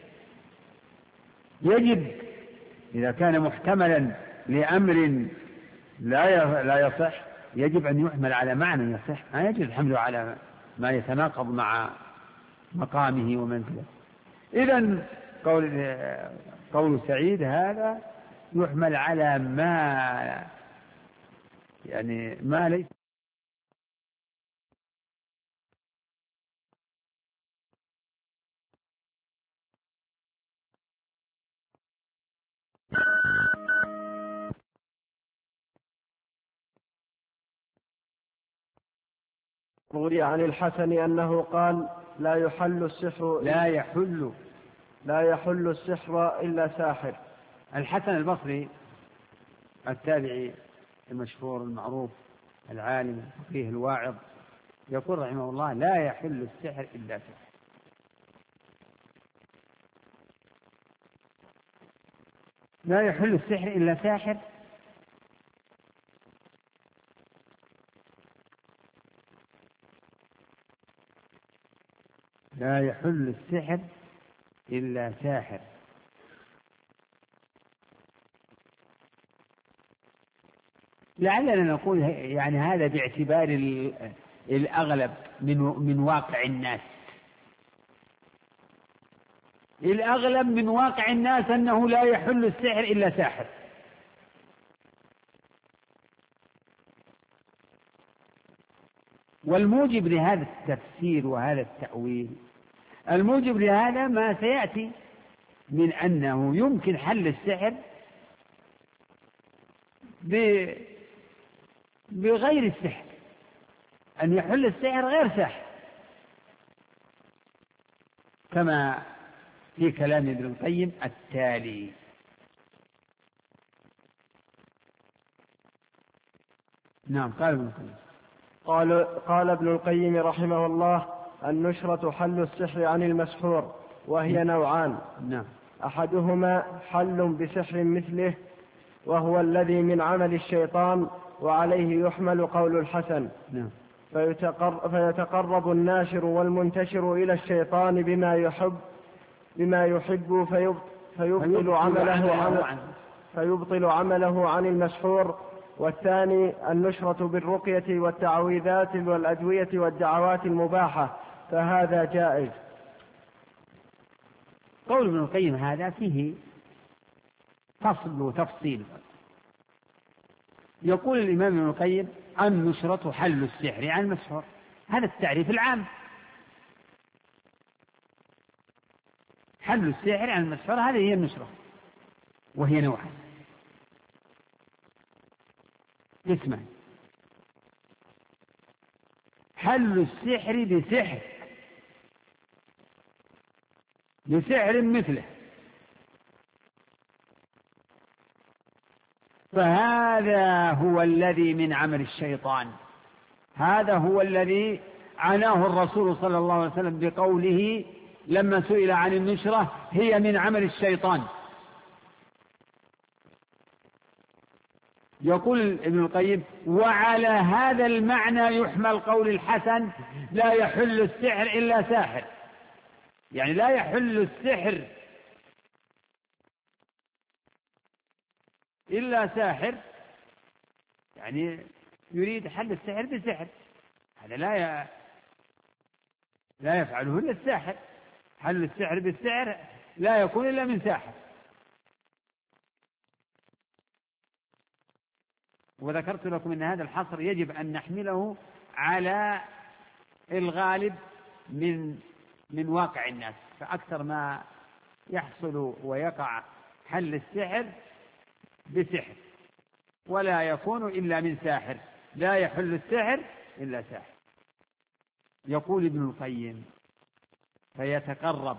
يجب إذا كان محتملا لأمر لا يصح يجب أن يحمل على معنى يصح، ما يجب حمله على ما يتناقض مع مقامه ومنزله. إذن قول سعيد هذا يحمل على ما ليس. روي عن الحسن أنه قال: لا يحل السحر إلا ساحر. الحسن البصري التابعي المشهور المعروف العالم الفقيه الواعظ يقول رحمه الله: لا يحل السحر إلا ساحر. لا يحل السحر إلا ساحر. لا يحل السحر إلا ساحر. لعلنا نقول يعني هذا باعتبار الأغلب من واقع الناس. الأغلب من واقع الناس أنه لا يحل السحر إلا ساحر. والموجب لهذا التفسير وهذا التأويل، الموجب لهذا ما سيأتي من أنه يمكن حل السحر بغير السحر، أن يحل السحر غير ساحر، كما في كلام ابن القيم التالي: نعم. قال ابن القيم رحمه الله: النشرة حل السحر عن المسحور، وهي نوعان. نعم. أحدهما حل بسحر مثله، وهو الذي من عمل الشيطان، وعليه يحمل قول الحسن. نعم. فيتقرب الناشر والمنتشر إلى الشيطان بما يحب فيبطل عمله عن المسحور. والثاني النشرة بالرقية والتعويذات والأدوية والدعوات المباحة، فهذا جائز. قول ابن القيم هذا فيه فصل وتفصيل. يقول الإمام ابن القيم: النشرة حل السحر عن المسحور، هذا التعريف العام. حل السحر عن المسحور هذه هي النشرة، وهي نوعان: اسمع، حل السحر بسحر مثله، فهذا هو الذي من عمل الشيطان. هذا هو الذي عناه الرسول صلى الله عليه وسلم بقوله لما سئل عن النشرة: هي من عمل الشيطان. يقول ابن القيم: وعلى هذا المعنى يحمل قول الحسن: لا يحل السحر إلا ساحر. يعني لا يحل السحر إلا ساحر، يعني يريد حل السحر بسحر، هذا لا يفعله إلا الساحر. حل السحر بالسحر لا يكون إلا من ساحر. وذكرت لكم أن هذا الحصر يجب أن نحمله على الغالب من واقع الناس، فأكثر ما يحصل ويقع حل السحر بسحر، ولا يكون إلا من ساحر. لا يحل السحر إلا ساحر. يقول ابن القيم: فيتقرب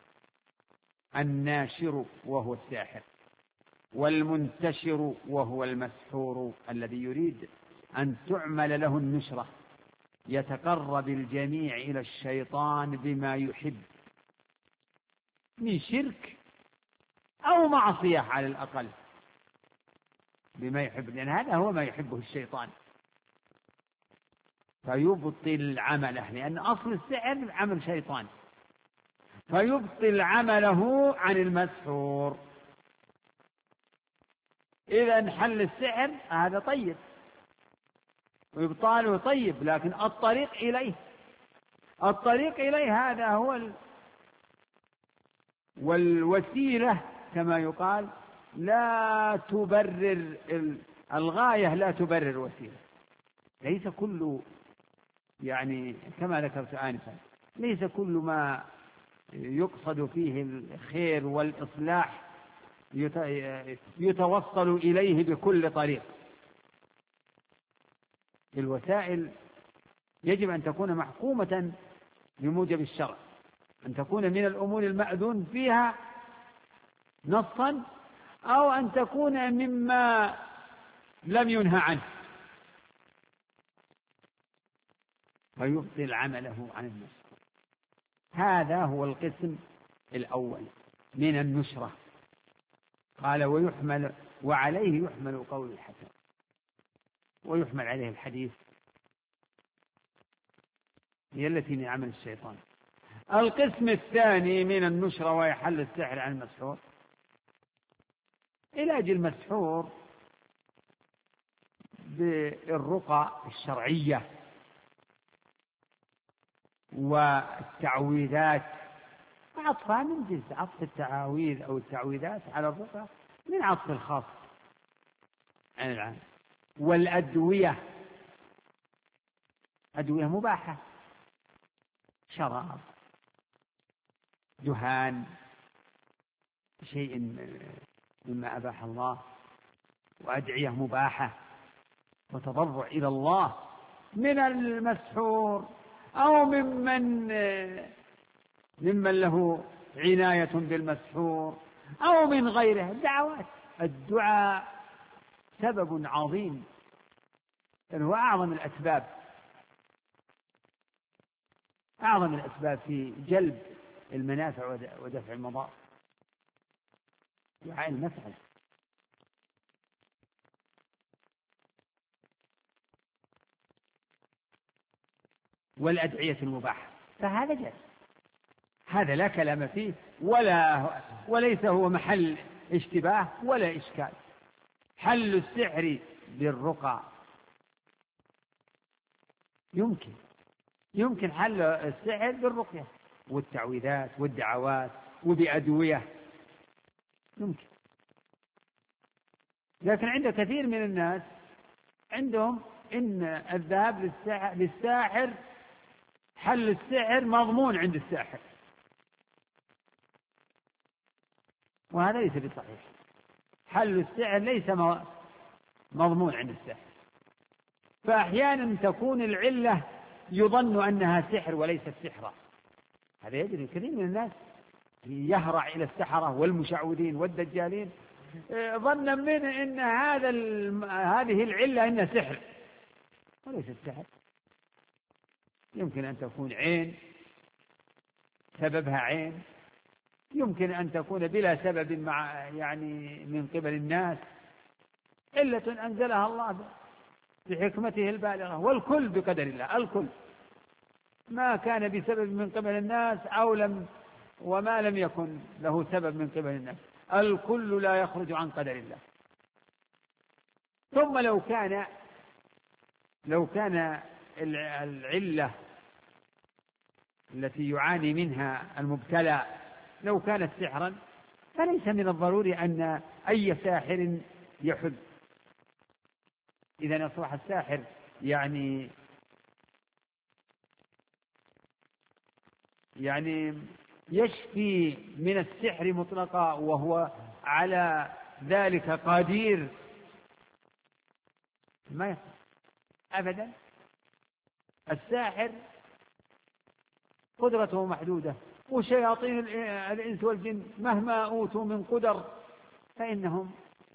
الناشر وهو الساحر، والمنتشر وهو المسحور الذي يريد أن تعمل له النشرة، يتقرب الجميع إلى الشيطان بما يحب من شرك أو معصية على الأقل بما يحب، لأن هذا هو ما يحبه الشيطان، فيبطل عمله، لأن أصل السحر عمل شيطان، فيبطل عمله عن المسحور. إذا انحل السحر هذا طيب وإبطاله طيب، لكن الطريق إليه هذا هو والوسيلة كما يقال لا تبرر الغاية، لا تبرر الوسيلة. ليس كل يعني كما ذكرت آنفا، ليس كل ما يقصد فيه الخير والإصلاح يتوصل إليه بكل طريق. الوسائل يجب أن تكون محكومة بموجب الشرع، أن تكون من الأمور المأذون فيها نصا، أو أن تكون مما لم ينهى عنه، فيبطل عمله عن النصر. هذا هو القسم الأول من النشرة. قال ويحمل وعليه يحمل قول الحسن، ويحمل عليه الحديث، هي التي من عمل الشيطان. القسم الثاني من النشرة ويحل السحر عن المسحور، علاج المسحور بالرقى الشرعية والتعويذات، عطفها من جنس عطف التعاويذ أو التعويذات على الرقى من عطف الخاص عن العام. والأدوية، أدوية مباحة، شراب، دهان، شيء مما أباح الله، وأدعية مباحة وتضرع إلى الله من المسحور أو ممن له عناية بالمسحور أو من غيره. دعوات، الدعاء سبب عظيم، هو أعظم الأسباب في جلب المنافع ودفع المضار، دعاء المسألة. والأدعية المباحة فهذا جائز، هذا لا كلام فيه وليس هو محل اشتباه ولا إشكال. حل السحر بالرقى يمكن حل السحر بالرقية والتعويذات والدعوات وبأدوية يمكن. لكن عند كثير من الناس عندهم إن الذهاب للساحر حل السحر مضمون عند الساحر، وهذا ليس بصحيح. حل السحر ليس مضمون عند الساحر، فأحيانا تكون العلة يظن أنها سحر وليست سحرا. هذا يجري كثير من الناس يهرع إلى السحرة والمشعوذين والدجالين ظنا منه أن هذه العلة إنها سحر، وليست سحر. يمكن أن تكون عين، سببها عين، يمكن أن تكون بلا سبب من قبل الناس، علة أنزلها الله بحكمته البالغة، والكل بقدر الله. الكل ما كان بسبب من قبل الناس وما لم يكن له سبب من قبل الناس، الكل لا يخرج عن قدر الله. ثم لو كان العلة التي يعاني منها المبتلى لو كانت سحرا، فليس من الضروري أن أي ساحر يحل. إذا أصبح الساحر يعني يشفي من السحر مطلقا وهو على ذلك قدير، ما يصح أبدا. الساحر قدرته محدودة، وشياطين الإنس والجن مهما أوتوا من قدر فإنهم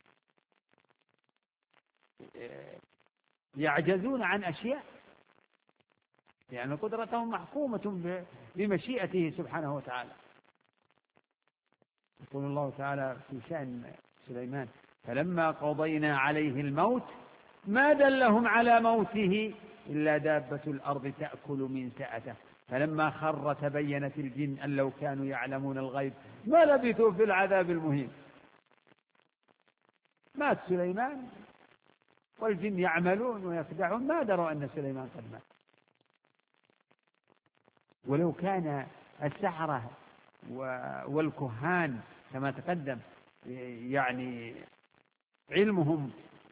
يعجزون عن أشياء، يعني قدرتهم محكومة بمشيئته سبحانه وتعالى. يقول الله تعالى في شأن سليمان: فلما قضينا عليه الموت ما دلهم على موته إلا دابة الأرض تأكل من سأته فلما خر تبينت الجن أن لو كانوا يعلمون الغيب ما لبثوا في العذاب المهين. مات سليمان والجن يعملون ويخدعون، ما دروا أن سليمان قد مات. ولو كان السحرة والكهان كما تقدم يعني علمهم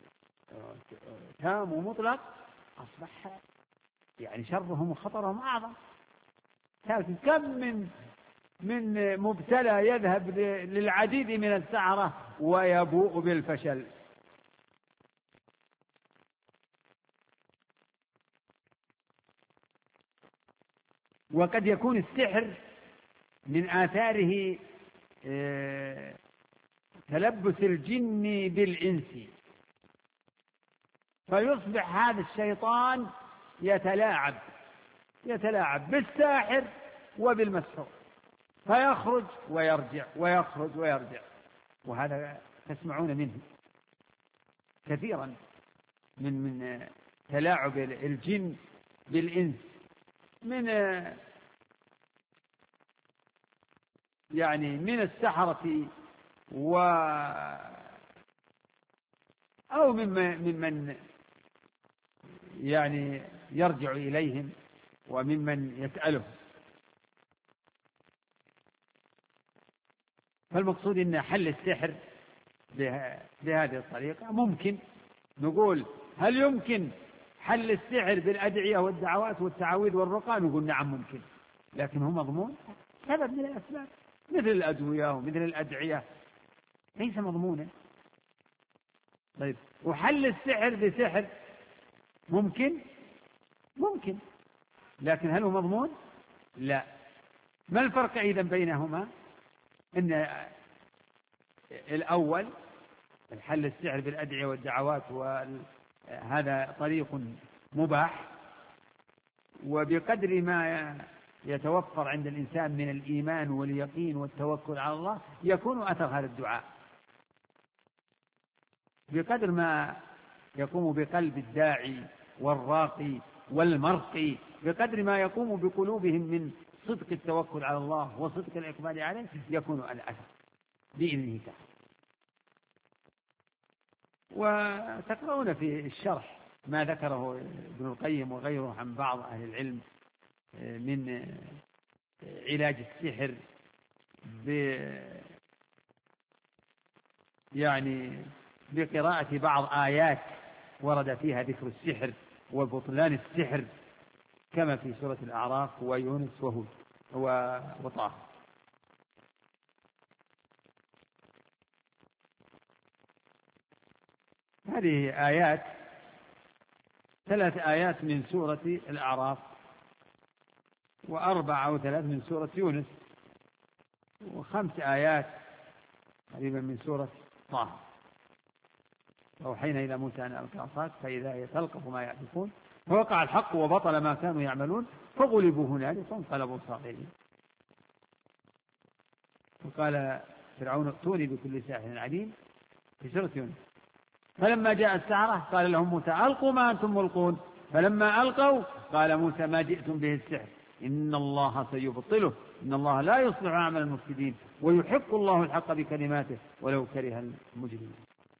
تام ومطلق أصبح يعني شرهم وخطرهم أعظم. كم من مبتلى يذهب للعديد من السحرة ويبوء بالفشل. وقد يكون السحر من آثاره تلبس الجن بالإنس، فيصبح هذا الشيطان يتلاعب بالساحر وبالمسحور، فيخرج ويرجع ويخرج ويرجع. وهذا تسمعون منه كثيرا من تلاعب الجن بالإنس، من السحرة أو ممن يعني يرجع إليهم وممن يسأله. فالمقصود أن حل السحر بهذه الطريقة ممكن. نقول هل يمكن حل السحر بالأدعية والدعوات والتعاويذ والرقى؟ نقول نعم ممكن، لكن هو مضمون؟ سبب من الأسباب مثل الأدوية ومثل الأدعية ليس مضمونا. طيب، وحل السحر بسحر ممكن، لكن هل هو مضمون؟ لا. ما الفرق إذن بينهما؟ إن الأول الحل السحر بالأدعية والدعوات وهذا طريق مباح، وبقدر ما يتوفر عند الإنسان من الإيمان واليقين والتوكل على الله يكون أثر هذا الدعاء، بقدر ما يقوم بقلب الداعي والراقي والمرقي، بقدر ما يقوم بقلوبهم من صدق التوكل على الله وصدق الإقبال عليه يكون الأثر بإذنه تعالى. وتقرؤون في الشرح ما ذكره ابن القيم وغيره عن بعض أهل العلم من علاج السحر بقراءة بعض آيات ورد فيها ذكر السحر وبطلان السحر، كما في سورة الأعراف ويونس وهود وطه. هذه آيات 3 آيات من سورة الأعراف، 4 أو 3 من سورة يونس، و5 آيات تقريبا من سورة طه. أوحينا إلى موسى أن ألق عصاك فإذا هي تلقف ما يأفكون فوقع الحق وبطل ما كانوا يعملون فغلبوا هنالك فانقلبوا صاغرين. وقال فرعون ائتوني بكل ساحر عليم في سورة يونس. فلما جاء السحرة قال لهم موسى ألقوا ما أنتم ملقون، فلما ألقوا قال موسى ما جئتم به السحر إن الله سيبطله إن الله لا يصلح عمل المفسدين ويحق الله الحق بكلماته ولو كره المجرمون.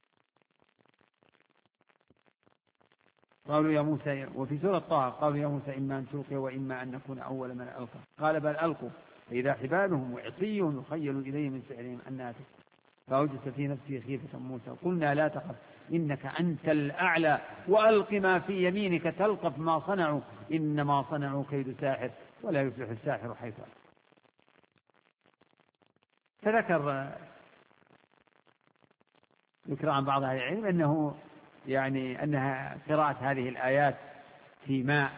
قالوا يا موسى، وفي سورة طه قالوا يا موسى إما أن تلقي وإما أن نكون أول من ألقى قال بل ألقوا فإذا حبالهم وعصيهم يخيل إليه من سحرهم أنها تسحر فأوجس في نفسه خيفة موسى قلنا لا تخف إنك أنت الأعلى وألق ما في يمينك تلقف ما صنعوا إنما صنعوا كيد ساحر ولا يفلح الساحر حيث أتى. فذكر عن بعض أهل العلم أنه أنها قراءة هذه الآيات في ماء،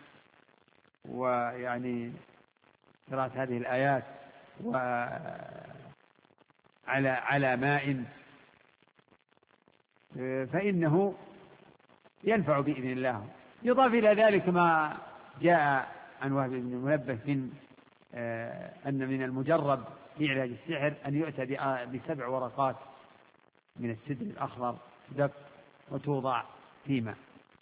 قراءة هذه الآيات على ماء فإنه ينفع بإذن الله. يضاف إلى ذلك ما جاء عن وهب بن منبه أن من المجرب في علاج السحر أن يؤتى ب7 ورقات من السدر الأخضر دق وتوضع في ماء.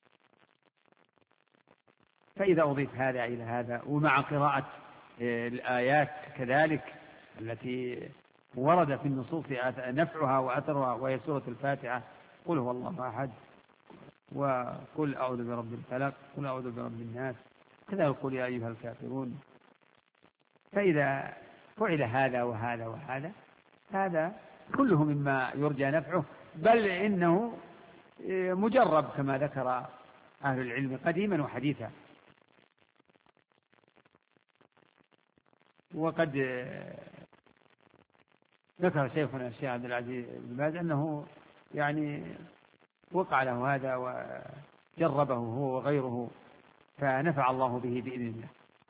فإذا أضيف هذا إلى هذا ومع قراءة الآيات كذلك التي ورد في النصوص نفعها وأثرها، وهي سورة الفاتحة، قل هو الله أحد، وقل أعوذ برب الفلق، قل أعوذ برب الناس، كذلك قل يا أيها الكافرون. فإذا فعل هذا وهذا وهذا، هذا كله مما يرجى نفعه، بل إنه مجرب كما ذكر أهل العلم قديما وحديثا. وقد ذكر شيخنا الشيخ عبد العزيز بن باز أنه يعني وقع له هذا وجربه هو وغيره فنفع الله به بإذن الله.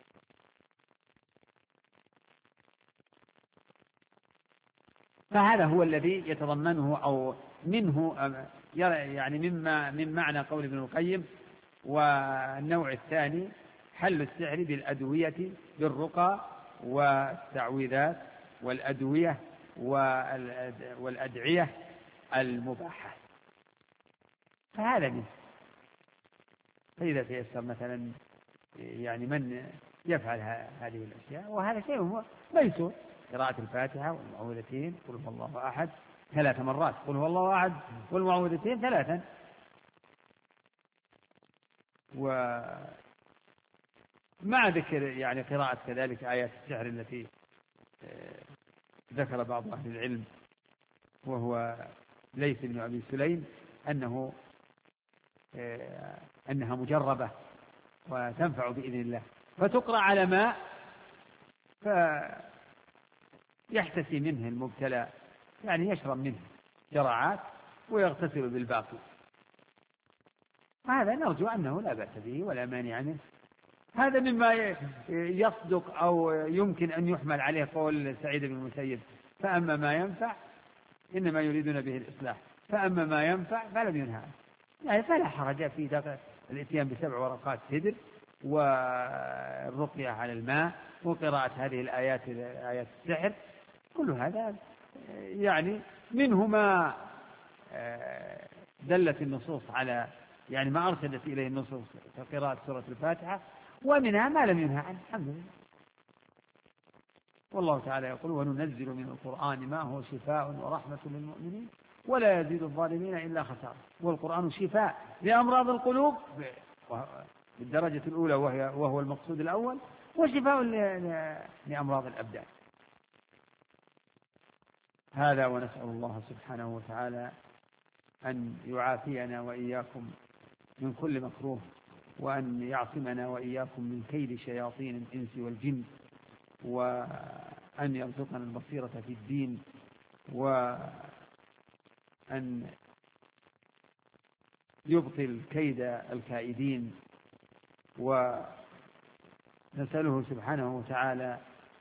فهذا هو الذي يتضمنه أو منه يعني من معنى قول ابن القيم. والنوع الثاني حل السحر بالأدوية بالرقى والتعويذات والأدوية والأدعية المباحة. فهذا منه. فإذا تيسر مثلا يعني من يفعل هذه الأشياء، وهذا شيء ميسور، قراءة الفاتحة والمعوذتين قل هو الله أحد 3 مرات، قل هو الله أحد والمعوذتين 3، ومع ذكر يعني قراءة كذلك آيات السحر التي ذكر بعض أهل العلم وهو ليث بن أبي سليم أنها مجربة وتنفع بإذن الله، فتقرأ على ماء فيحتسي منه المبتلى، يعني يشرب منه جرعات ويغتسل بالباقي. هذا نرجو أنه لا بأس به ولا مانع منه. هذا مما يصدق أو يمكن أن يحمل عليه قول سعيد بن المسيب فأما ما ينفع إنما يريدون به الإصلاح، فأما ما ينفع فلم ينهى، يعني فلا حرج في الاتيان ب7 ورقات سدر والرقية على الماء وقراءة هذه الآيات آيات السحر. كل هذا يعني منه ما دلت النصوص على يعني ما أرشدت إليه النصوص كقراءة سورة الفاتحة، ومنها ما لم ينهى عنه. الحمد لله. والله تعالى يقول وننزل من القرآن ما هو شفاء ورحمة للمؤمنين ولا يزيد الظالمين إلا خسارة. والقرآن شفاء لأمراض القلوب بالدرجة الأولى وهو المقصود الأول، وشفاء لأمراض الأبدان. هذا ونسأل الله سبحانه وتعالى أن يعافينا وإياكم من كل مكروه، وأن يعصمنا وإياكم من كيد شياطين الإنس والجن، وأن يرزقنا البصيرة في الدين، وأن يبطل كيد الكائدين. ونسأله سبحانه وتعالى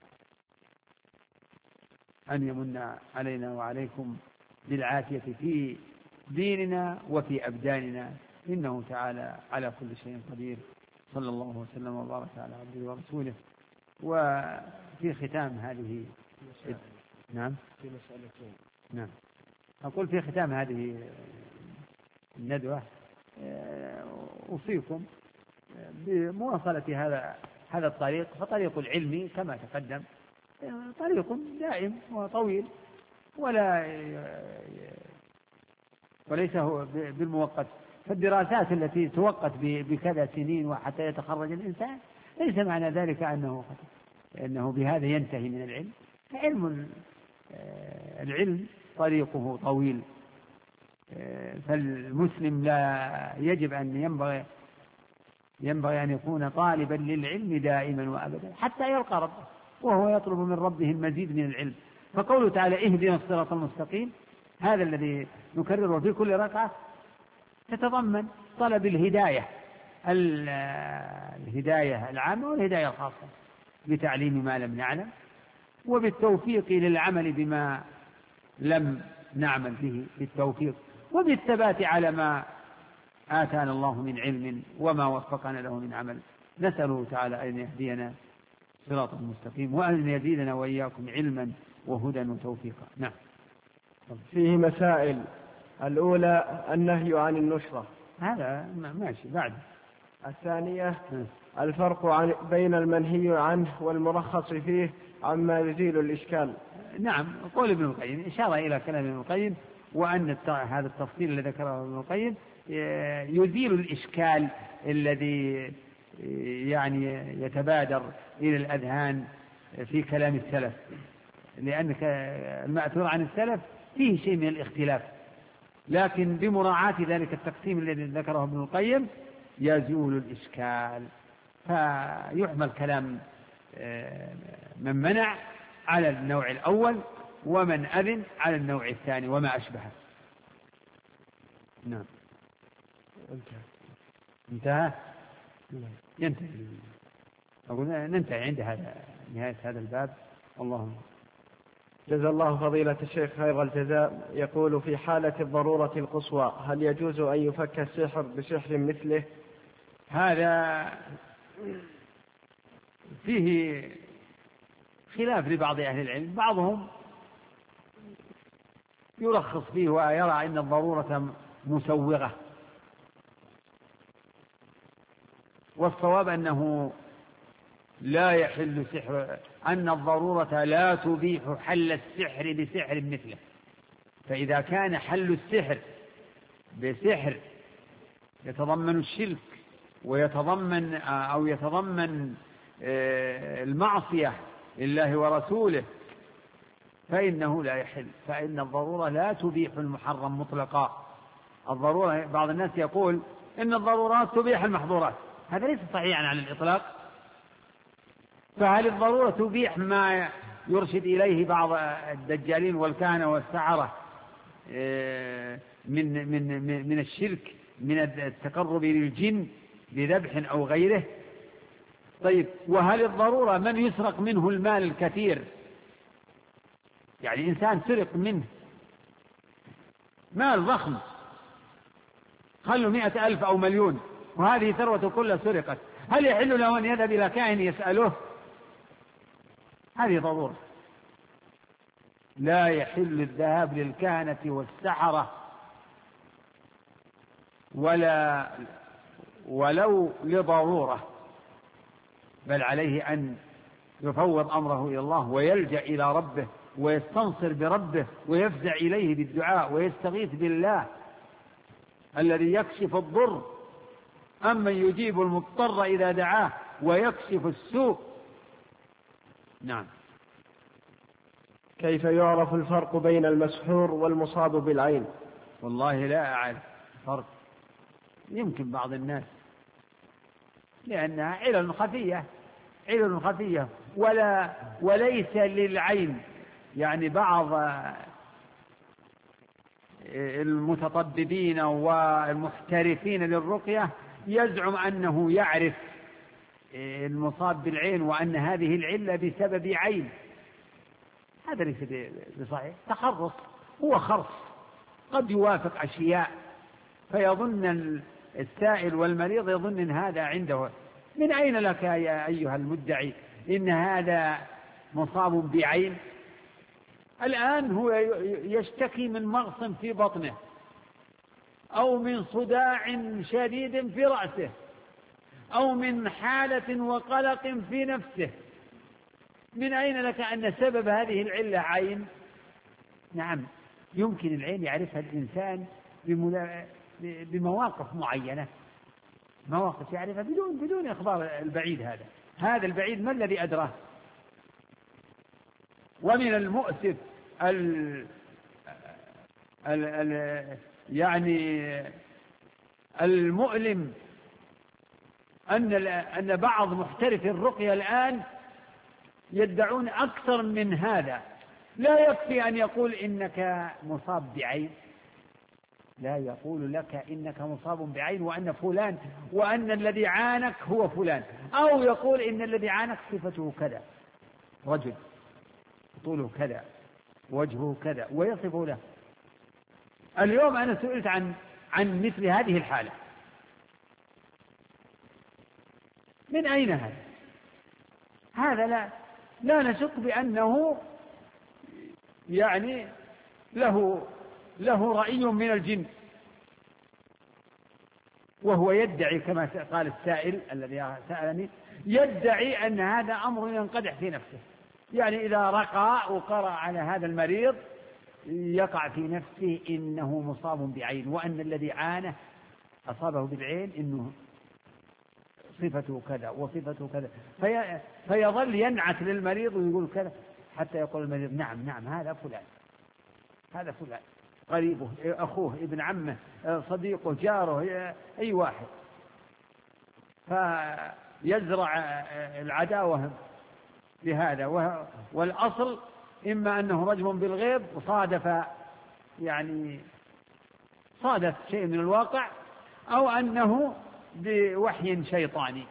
أن يمن علينا وعليكم بالعافية في ديننا وفي أبداننا، إنه تعالى على كل شيء قدير. صلى الله وسلم وبارك على عبده ورسوله. وفي ختام هذه نعم في مسألتين. نعم أقول في ختام هذه الندوة أوصيكم بمواصلة هذا الطريق، فطريق العلم كما تقدم طريق دائم وطويل، وليس هو بالموقت. فالدراسات التي توقت بكذا سنين وحتى يتخرج الإنسان ليس معنى ذلك أنه بهذا ينتهي من العلم. العلم طريقه طويل، فالمسلم لا يجب أن ينبغي أن يكون طالبا للعلم دائما وأبدا حتى يلقى ربه وهو يطلب من ربه المزيد من العلم. فقوله تعالى اهدنا الصراط المستقيم، هذا الذي نكرره في كل ركعة تتضمن طلب الهداية العامة والهداية الخاصة، بتعليم ما لم نعلم وبالتوفيق للعمل بما لم نعمل به، بالتوفيق وبالثبات على ما آتانا الله من علم وما وفقنا له من عمل. نسأله تعالى أن يهدينا صراطا مستقيم، وأن يزيدنا وإياكم علما وهدى وتوفيقا. نعم. فيه مسائل. الأولى النهي عن النشرة، هذا ماشي. بعد الثانية الفرق بين المنهي عنه والمرخص فيه عما يزيل الإشكال. نعم. قول ابن القيم إشارة إلى كلام ابن القيم، وأن هذا التفصيل الذي ذكره ابن القيم يزيل الإشكال الذي يعني يتبادر إلى الأذهان في كلام السلف، لأن المأثور عن السلف فيه شيء من الاختلاف، لكن بمراعاة ذلك التقسيم الذي ذكره ابن القيم يزول الإشكال، فيحمل كلام من منع على النوع الأول، ومن أذن على النوع الثاني وما أشبهه. نعم. انتهى. ينتهي. أقول ننتهي عند هذا نهاية هذا الباب. اللهم جزا الله فضيلة الشيخ خير الجزاء. يقول: في حالة الضرورة القصوى هل يجوز أن يفك السحر بسحر مثله؟ هذا فيه خلاف لبعض أهل العلم، بعضهم يرخص فيه ويرى أن الضرورة مسوغة، والصواب أنه لا يحل سحر، أن الضرورة لا تبيح حل السحر بسحر مثله. فإذا كان حل السحر بسحر يتضمن الشرك ويتضمن أو يتضمن المعصية لله ورسوله فإنه لا يحل، فإن الضرورة لا تبيح المحرم مطلقا. الضرورة بعض الناس يقول إن الضرورات تبيح المحظورات، هذا ليس صحيحا على الإطلاق. فهل الضرورة تبيح ما يرشد إليه بعض الدجالين والكهنة والسحرة من الشرك، من التقرب للجن بذبح أو غيره؟ طيب، وهل الضرورة من يسرق منه المال الكثير، يعني إنسان سرق منه مال ضخم، خلوا 100,000 أو 1,000,000 وهذه ثروة كلها سرقت، هل يحل له أن يذهب إلى كاهن يسأله؟ هذه ضرورة. لا يحل الذهاب للكهنة والسحرة ولو لضرورة، بل عليه أن يفوض أمره إلى الله ويلجأ إلى ربه ويستنصر بربه ويفزع إليه بالدعاء ويستغيث بالله الذي يكشف الضر، أمن يجيب المضطر إذا دعاه ويكشف السوء. نعم. كيف يعرف الفرق بين المسحور والمصاب بالعين؟ والله لا أعرف فرق، يمكن بعض الناس، لأنها علل خفية وليس للعين. يعني بعض المتطببين والمحترفين للرقية يزعم أنه يعرف المصاب بالعين وأن هذه العلة بسبب عين، هذا ليس بصحيح. تخرص هو خرص قد يوافق أشياء، فيظن السائل والمريض يظن أن هذا عنده. من أين لك يا أيها المدعي إن هذا مصاب بعين؟ الآن هو يشتكي من مغص في بطنه أو من صداع شديد في رأسه أو من حالة وقلق في نفسه، من أين لك أن سبب هذه العلة عين؟ نعم، يمكن العين يعرفها الإنسان بمواقف معينة، مواقف يعرفها بدون إخبار البعيد. هذا البعيد ما الذي أدراه؟ ومن المؤسف يعني المؤلم أن بعض محترفي الرقية الآن يدعون أكثر من هذا. لا يكفي أن يقول إنك مصاب بعين، لا يقول لك إنك مصاب بعين وأن فلان وأن الذي عانك هو فلان، أو يقول إن الذي عانك صفته كذا، رجل طوله كذا وجهه كذا ويصفه له. اليوم أنا سئلت عن مثل هذه الحالة، من أين هذا؟ لا نشك بأنه يعني له رأي من الجن، وهو يدعي كما قال السائل الذي سألني، يدعي أن هذا أمر ينقدح في نفسه، يعني إذا رقى وقرأ على هذا المريض يقع في نفسه إنه مصاب بعين، وأن الذي عانه أصابه بالعين إنه صفته كذا وصفته كذا، فيظل ينعت للمريض ويقول كذا، حتى يقول المريض نعم هذا فلان قريبه، أخوه، ابن عمه، صديقه، جاره، أي واحد، فيزرع العداوة بهذا. والأصل إما أنه رجم بالغيب وصادف شيء من الواقع، أو أنه بوحي شيطاني.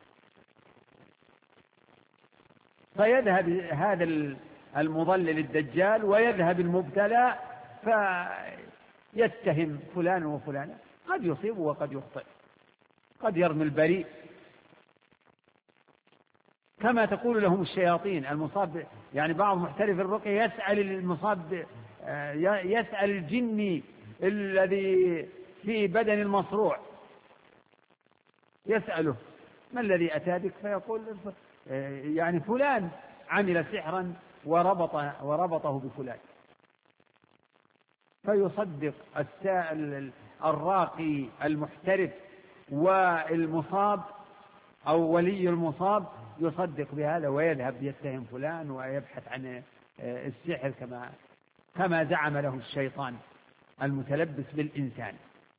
فيذهب هذا المضلل الدجال ويذهب المبتلى فيتهم فلان وفلان، قد يصيب وقد يخطئ، قد يرمي البريء، كما تقول لهم الشياطين المصاب. يعني بعض محترف الرقية يسأل المصاب، يسأل الجني الذي في بدن المصروع، يسأله ما الذي أتى بك؟ فيقول يعني فلان عمل سحرا وربطه بفلان، فيصدق السائل الراقي المحترف والمصاب أو ولي المصاب يصدق بهذا ويذهب يتهم فلان ويبحث عن السحر كما زعم له الشيطان المتلبس بالإنسان.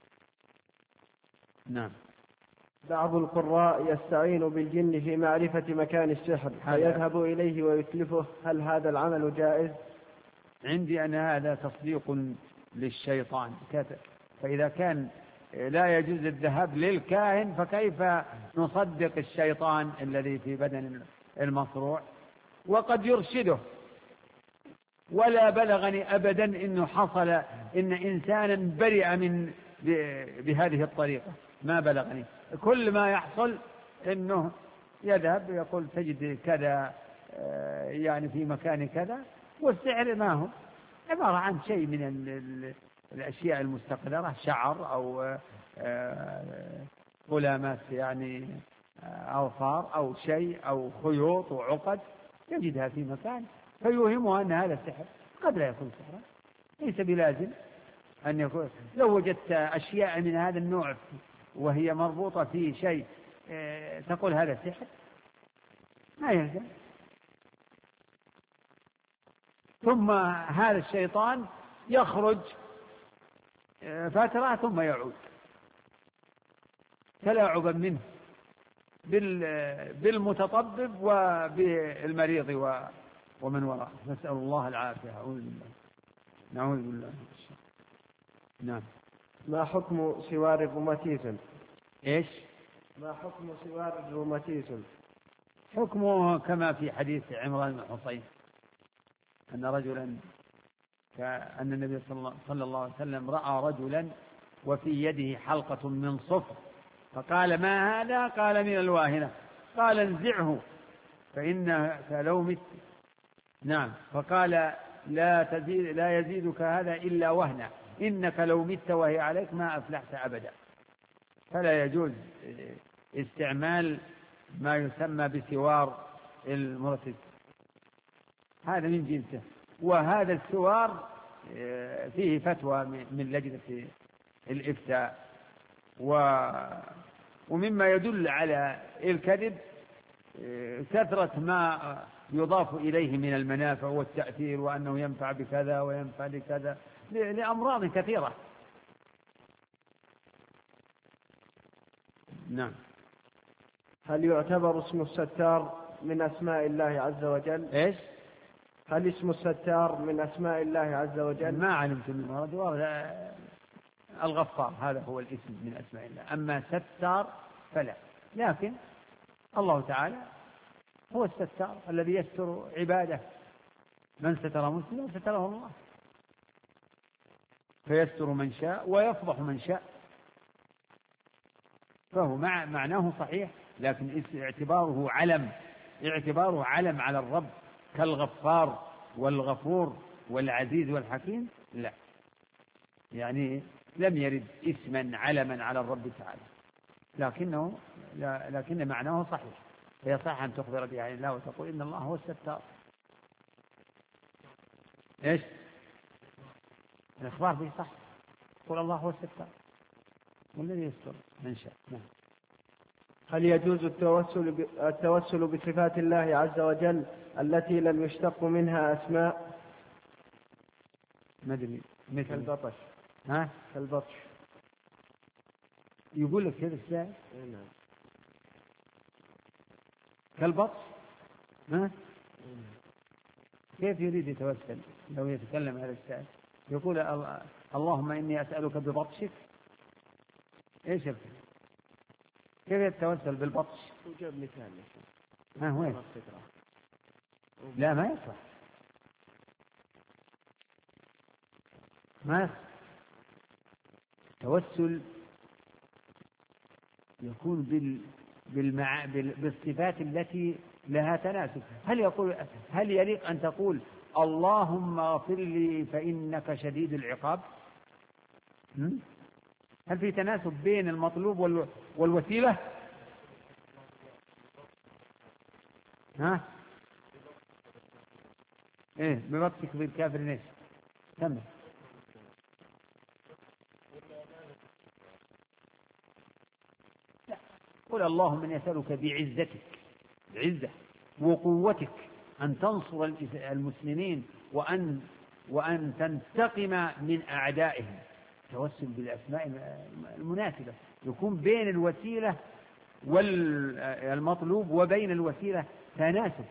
نعم. بعض القراء يستعين بالجن في معرفة مكان السحر فيذهب إليه ويتلفه، هل هذا العمل جائز؟ عندي أن هذا تصديق للشيطان، فإذا كان لا يجوز الذهاب للكاهن فكيف نصدق الشيطان الذي في بدن المصروع؟ وقد يرشده. ولا بلغني أبدا إنه حصل إن إنسانا برئ بهذه الطريقة، ما بلغني. كل ما يحصل إنه يذهب يقول تجد كذا يعني في مكان كذا، والسحر ما هو عبارة عن شيء من الأشياء المستقذرة، شعر أو غلامات يعني أوصار أو شيء أو خيوط وعقد يجدها في مكان فيوهمها أن هذا سحر، قد لا يكون سحرا، ليس بلازم أن يكون. لو وجدت أشياء من هذا النوع وهي مربوطة في شيء تقول هذا سحر، ما يلزم. ثم هذا الشيطان يخرج فترة ثم يعود تلاعبا منه بالمتطبب وبالمريض ومن وراءه، نسأل الله العافية. نعوذ بالله. نعم. ما حكم سوار الروماتيزم؟ إيش؟ ما حكم سوار الروماتيزم؟ حكمه كما في حديث عمران بن حصين أن رجلا كأن النبي صلى الله عليه وسلم رأى رجلا وفي يده حلقة من صفر، فقال ما هذا؟ قال من الواهنة. قال انزعه فإنك لو مت. نعم. فقال لا يزيدك هذا إلا وهنا، إنك لو مت وهي عليك ما أفلحت أبدا. فلا يجوز استعمال ما يسمى بسوار المرتد، هذا من جنسه. وهذا السوار فيه فتوى من لجنة الإفتاء، ومما يدل على الكذب كثرة ما يضاف إليه من المنافع والتأثير، وأنه ينفع بكذا وينفع بكذا لأمراض كثيرة. نعم. هل يعتبر اسم الستار من أسماء الله عز وجل؟ إيش؟ هل اسم الستار من أسماء الله عز وجل؟ ما علمت من مرض. الغفار هذا هو الاسم من أسماء الله، أما ستار فلا. لكن الله تعالى هو الستار الذي يستر عباده، من ستر مسلما ستره الله، فيستر من شاء ويفضح من شاء، فهو معناه صحيح، لكن اعتباره علم على الرب، كالغفار والغفور والعزيز والحكيم لا، يعني لم يرد اسما علما على الرب تعالى، لكن معناه صحيح، فيصح أن تخبر به عن الله وتقول إن الله هو الستار. إيش الإخبار به صح، قل الله هو الستار والذي يستر من شاء. نعم. هل يجوز التوسل بصفات الله عز وجل التي لم يشتق منها أسماء؟ ما أدري، مثل البطش. ها؟ البطش. يقول لك هذا السائل نعم. كالبطش. ها؟ كيف يريد يتوسل لو يتكلم هذا السائل؟ يقول اللهم إني أسألك ببطشك. إيش الفكرة؟ كيف يتوسل بالبطش؟ وجاب مثال. ها وين؟ لا ما يصح، ما يصح. التوسل يكون بالصفات التي لها تناسب. هل يليق أن تقول اللهم اغفر لي فإنك شديد العقاب؟ هل في تناسب بين المطلوب والوسيلة؟ ها؟ إيه ببطشك بالكافر ليش؟ كمل. قل اللهم إني أسألك بعزتك، بعزة وقوتك أن تنصر المسلمين وأن تنتقم من أعدائهم. توسل بالأسماء المناسبة، يكون بين الوسيلة والمطلوب وبين الوسيلة تناسب.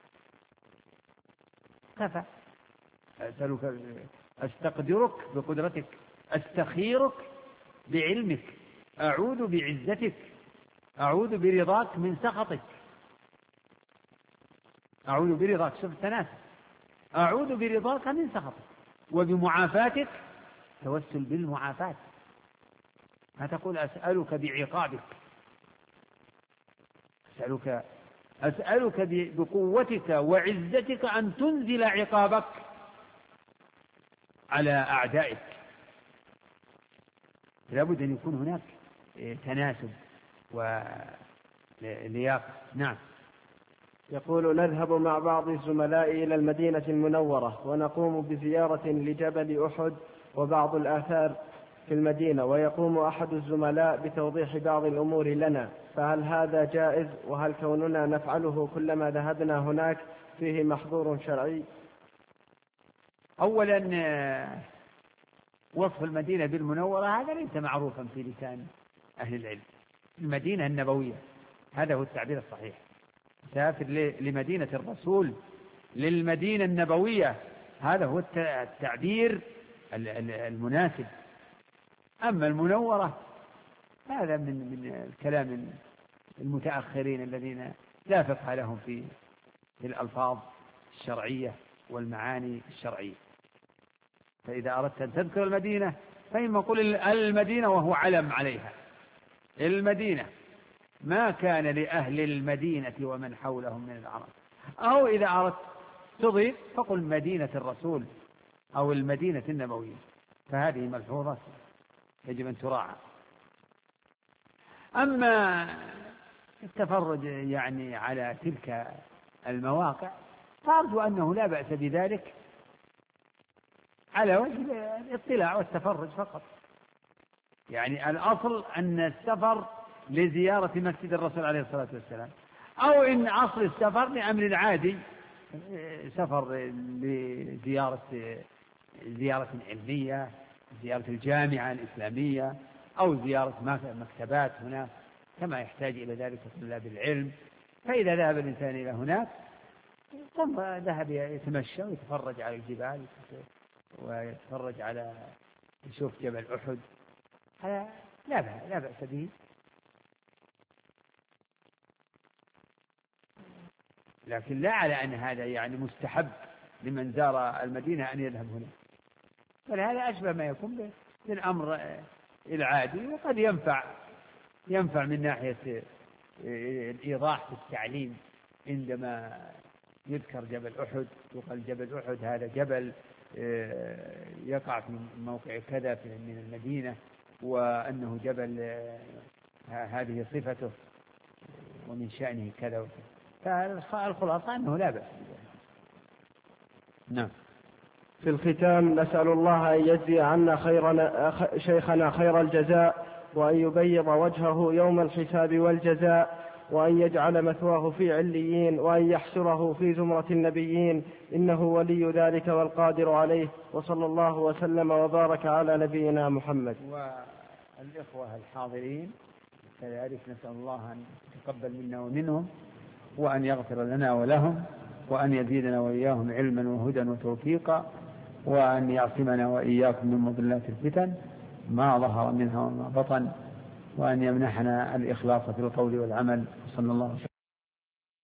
كفى. أسألك، أستقدرك بقدرتك، أستخيرك بعلمك، أعوذ بعزتك، أعوذ برضاك من سخطك. أعوذ برضاك، شوف التناسب، أعوذ برضاك من سخطك وبمعافاتك. توسل بالمعافاة، ما تقول أسألك بعقابك. أسألك بقوتك وعزتك أن تنزل عقابك على أعدائك. لابد أن يكون هناك تناسب ولياقة. نعم. يقول نذهب مع بعض الزملاء إلى المدينة المنورة ونقوم بزيارة لجبل أحد وبعض الآثار في المدينة، ويقوم أحد الزملاء بتوضيح بعض الأمور لنا، فهل هذا جائز؟ وهل كوننا نفعله كلما ذهبنا هناك فيه محظور شرعي؟ أولا وصف المدينة بالمنورة هذا ليس معروفا في لسان أهل العلم. المدينة النبوية هذا هو التعبير الصحيح. سافر لمدينة الرسول، للمدينة النبوية، هذا هو التعبير المناسب. أما المنورة هذا من الكلام المتأخرين الذين لا فقه لهم في الألفاظ الشرعية والمعاني الشرعية. فإذا أردت أن تذكر المدينة فإما قل المدينة وهو علم عليها، المدينة، ما كان لأهل المدينة ومن حولهم من العرب. أو إذا أردت تضيف فقل مدينة الرسول أو المدينة النبوية. فهذه ملحوظة يجب أن تراعى. أما التفرج يعني على تلك المواقع فأرجو أنه لا بأس بذلك على وجه الاطلاع والتفرج فقط. يعني الأصل أن السفر لزيارة مسجد الرسول عليه الصلاة والسلام، أو إن أصل السفر لأمر عادي، سفر زيارة علمية، زيارة الجامعة الإسلامية، أو زيارة مكتبات هناك كما يحتاج إلى ذلك طلاب العلم. فإذا ذهب الإنسان إلى هناك ثم ذهب يتمشى ويتفرج على الجبال ويتفرج على يشوف جبل أحد، هذا لا بأس به. لكن لا على أن هذا يعني مستحب لمن زار المدينة أن يذهب هنا، فهذا أشبه ما يكون بالأمر العادي، وقد ينفع من ناحية الإيضاح في التعليم. عندما يذكر جبل أحد يقال جبل أحد هذا جبل يقع في موقع كذا من المدينة، وأنه جبل هذه صفته ومن شأنه كذا وكذا، فالخلاصة أنه لا بأس. نعم. في الختام نسأل الله أن يجزي عنا شيخنا خير الجزاء، وأن يبيض وجهه يوم الحساب والجزاء، وأن يجعل مثواه في عليين، وأن يحشره في زمرة النبيين، إنه ولي ذلك والقادر عليه. وصلى الله وسلم وبارك على نبينا محمد. والإخوة الحاضرين كذلك نسأل الله أن يتقبل منا ومنهم، وأن يغفر لنا ولهم، وأن يزيدنا وإياهم علما وهدى وتوفيقا، وأن يعصمنا وإياكم من مضلات الفتن ما ظهر منها وما بطن، وأن يمنحنا الإخلاص في القول والعمل. صلى الله عليه وسلم.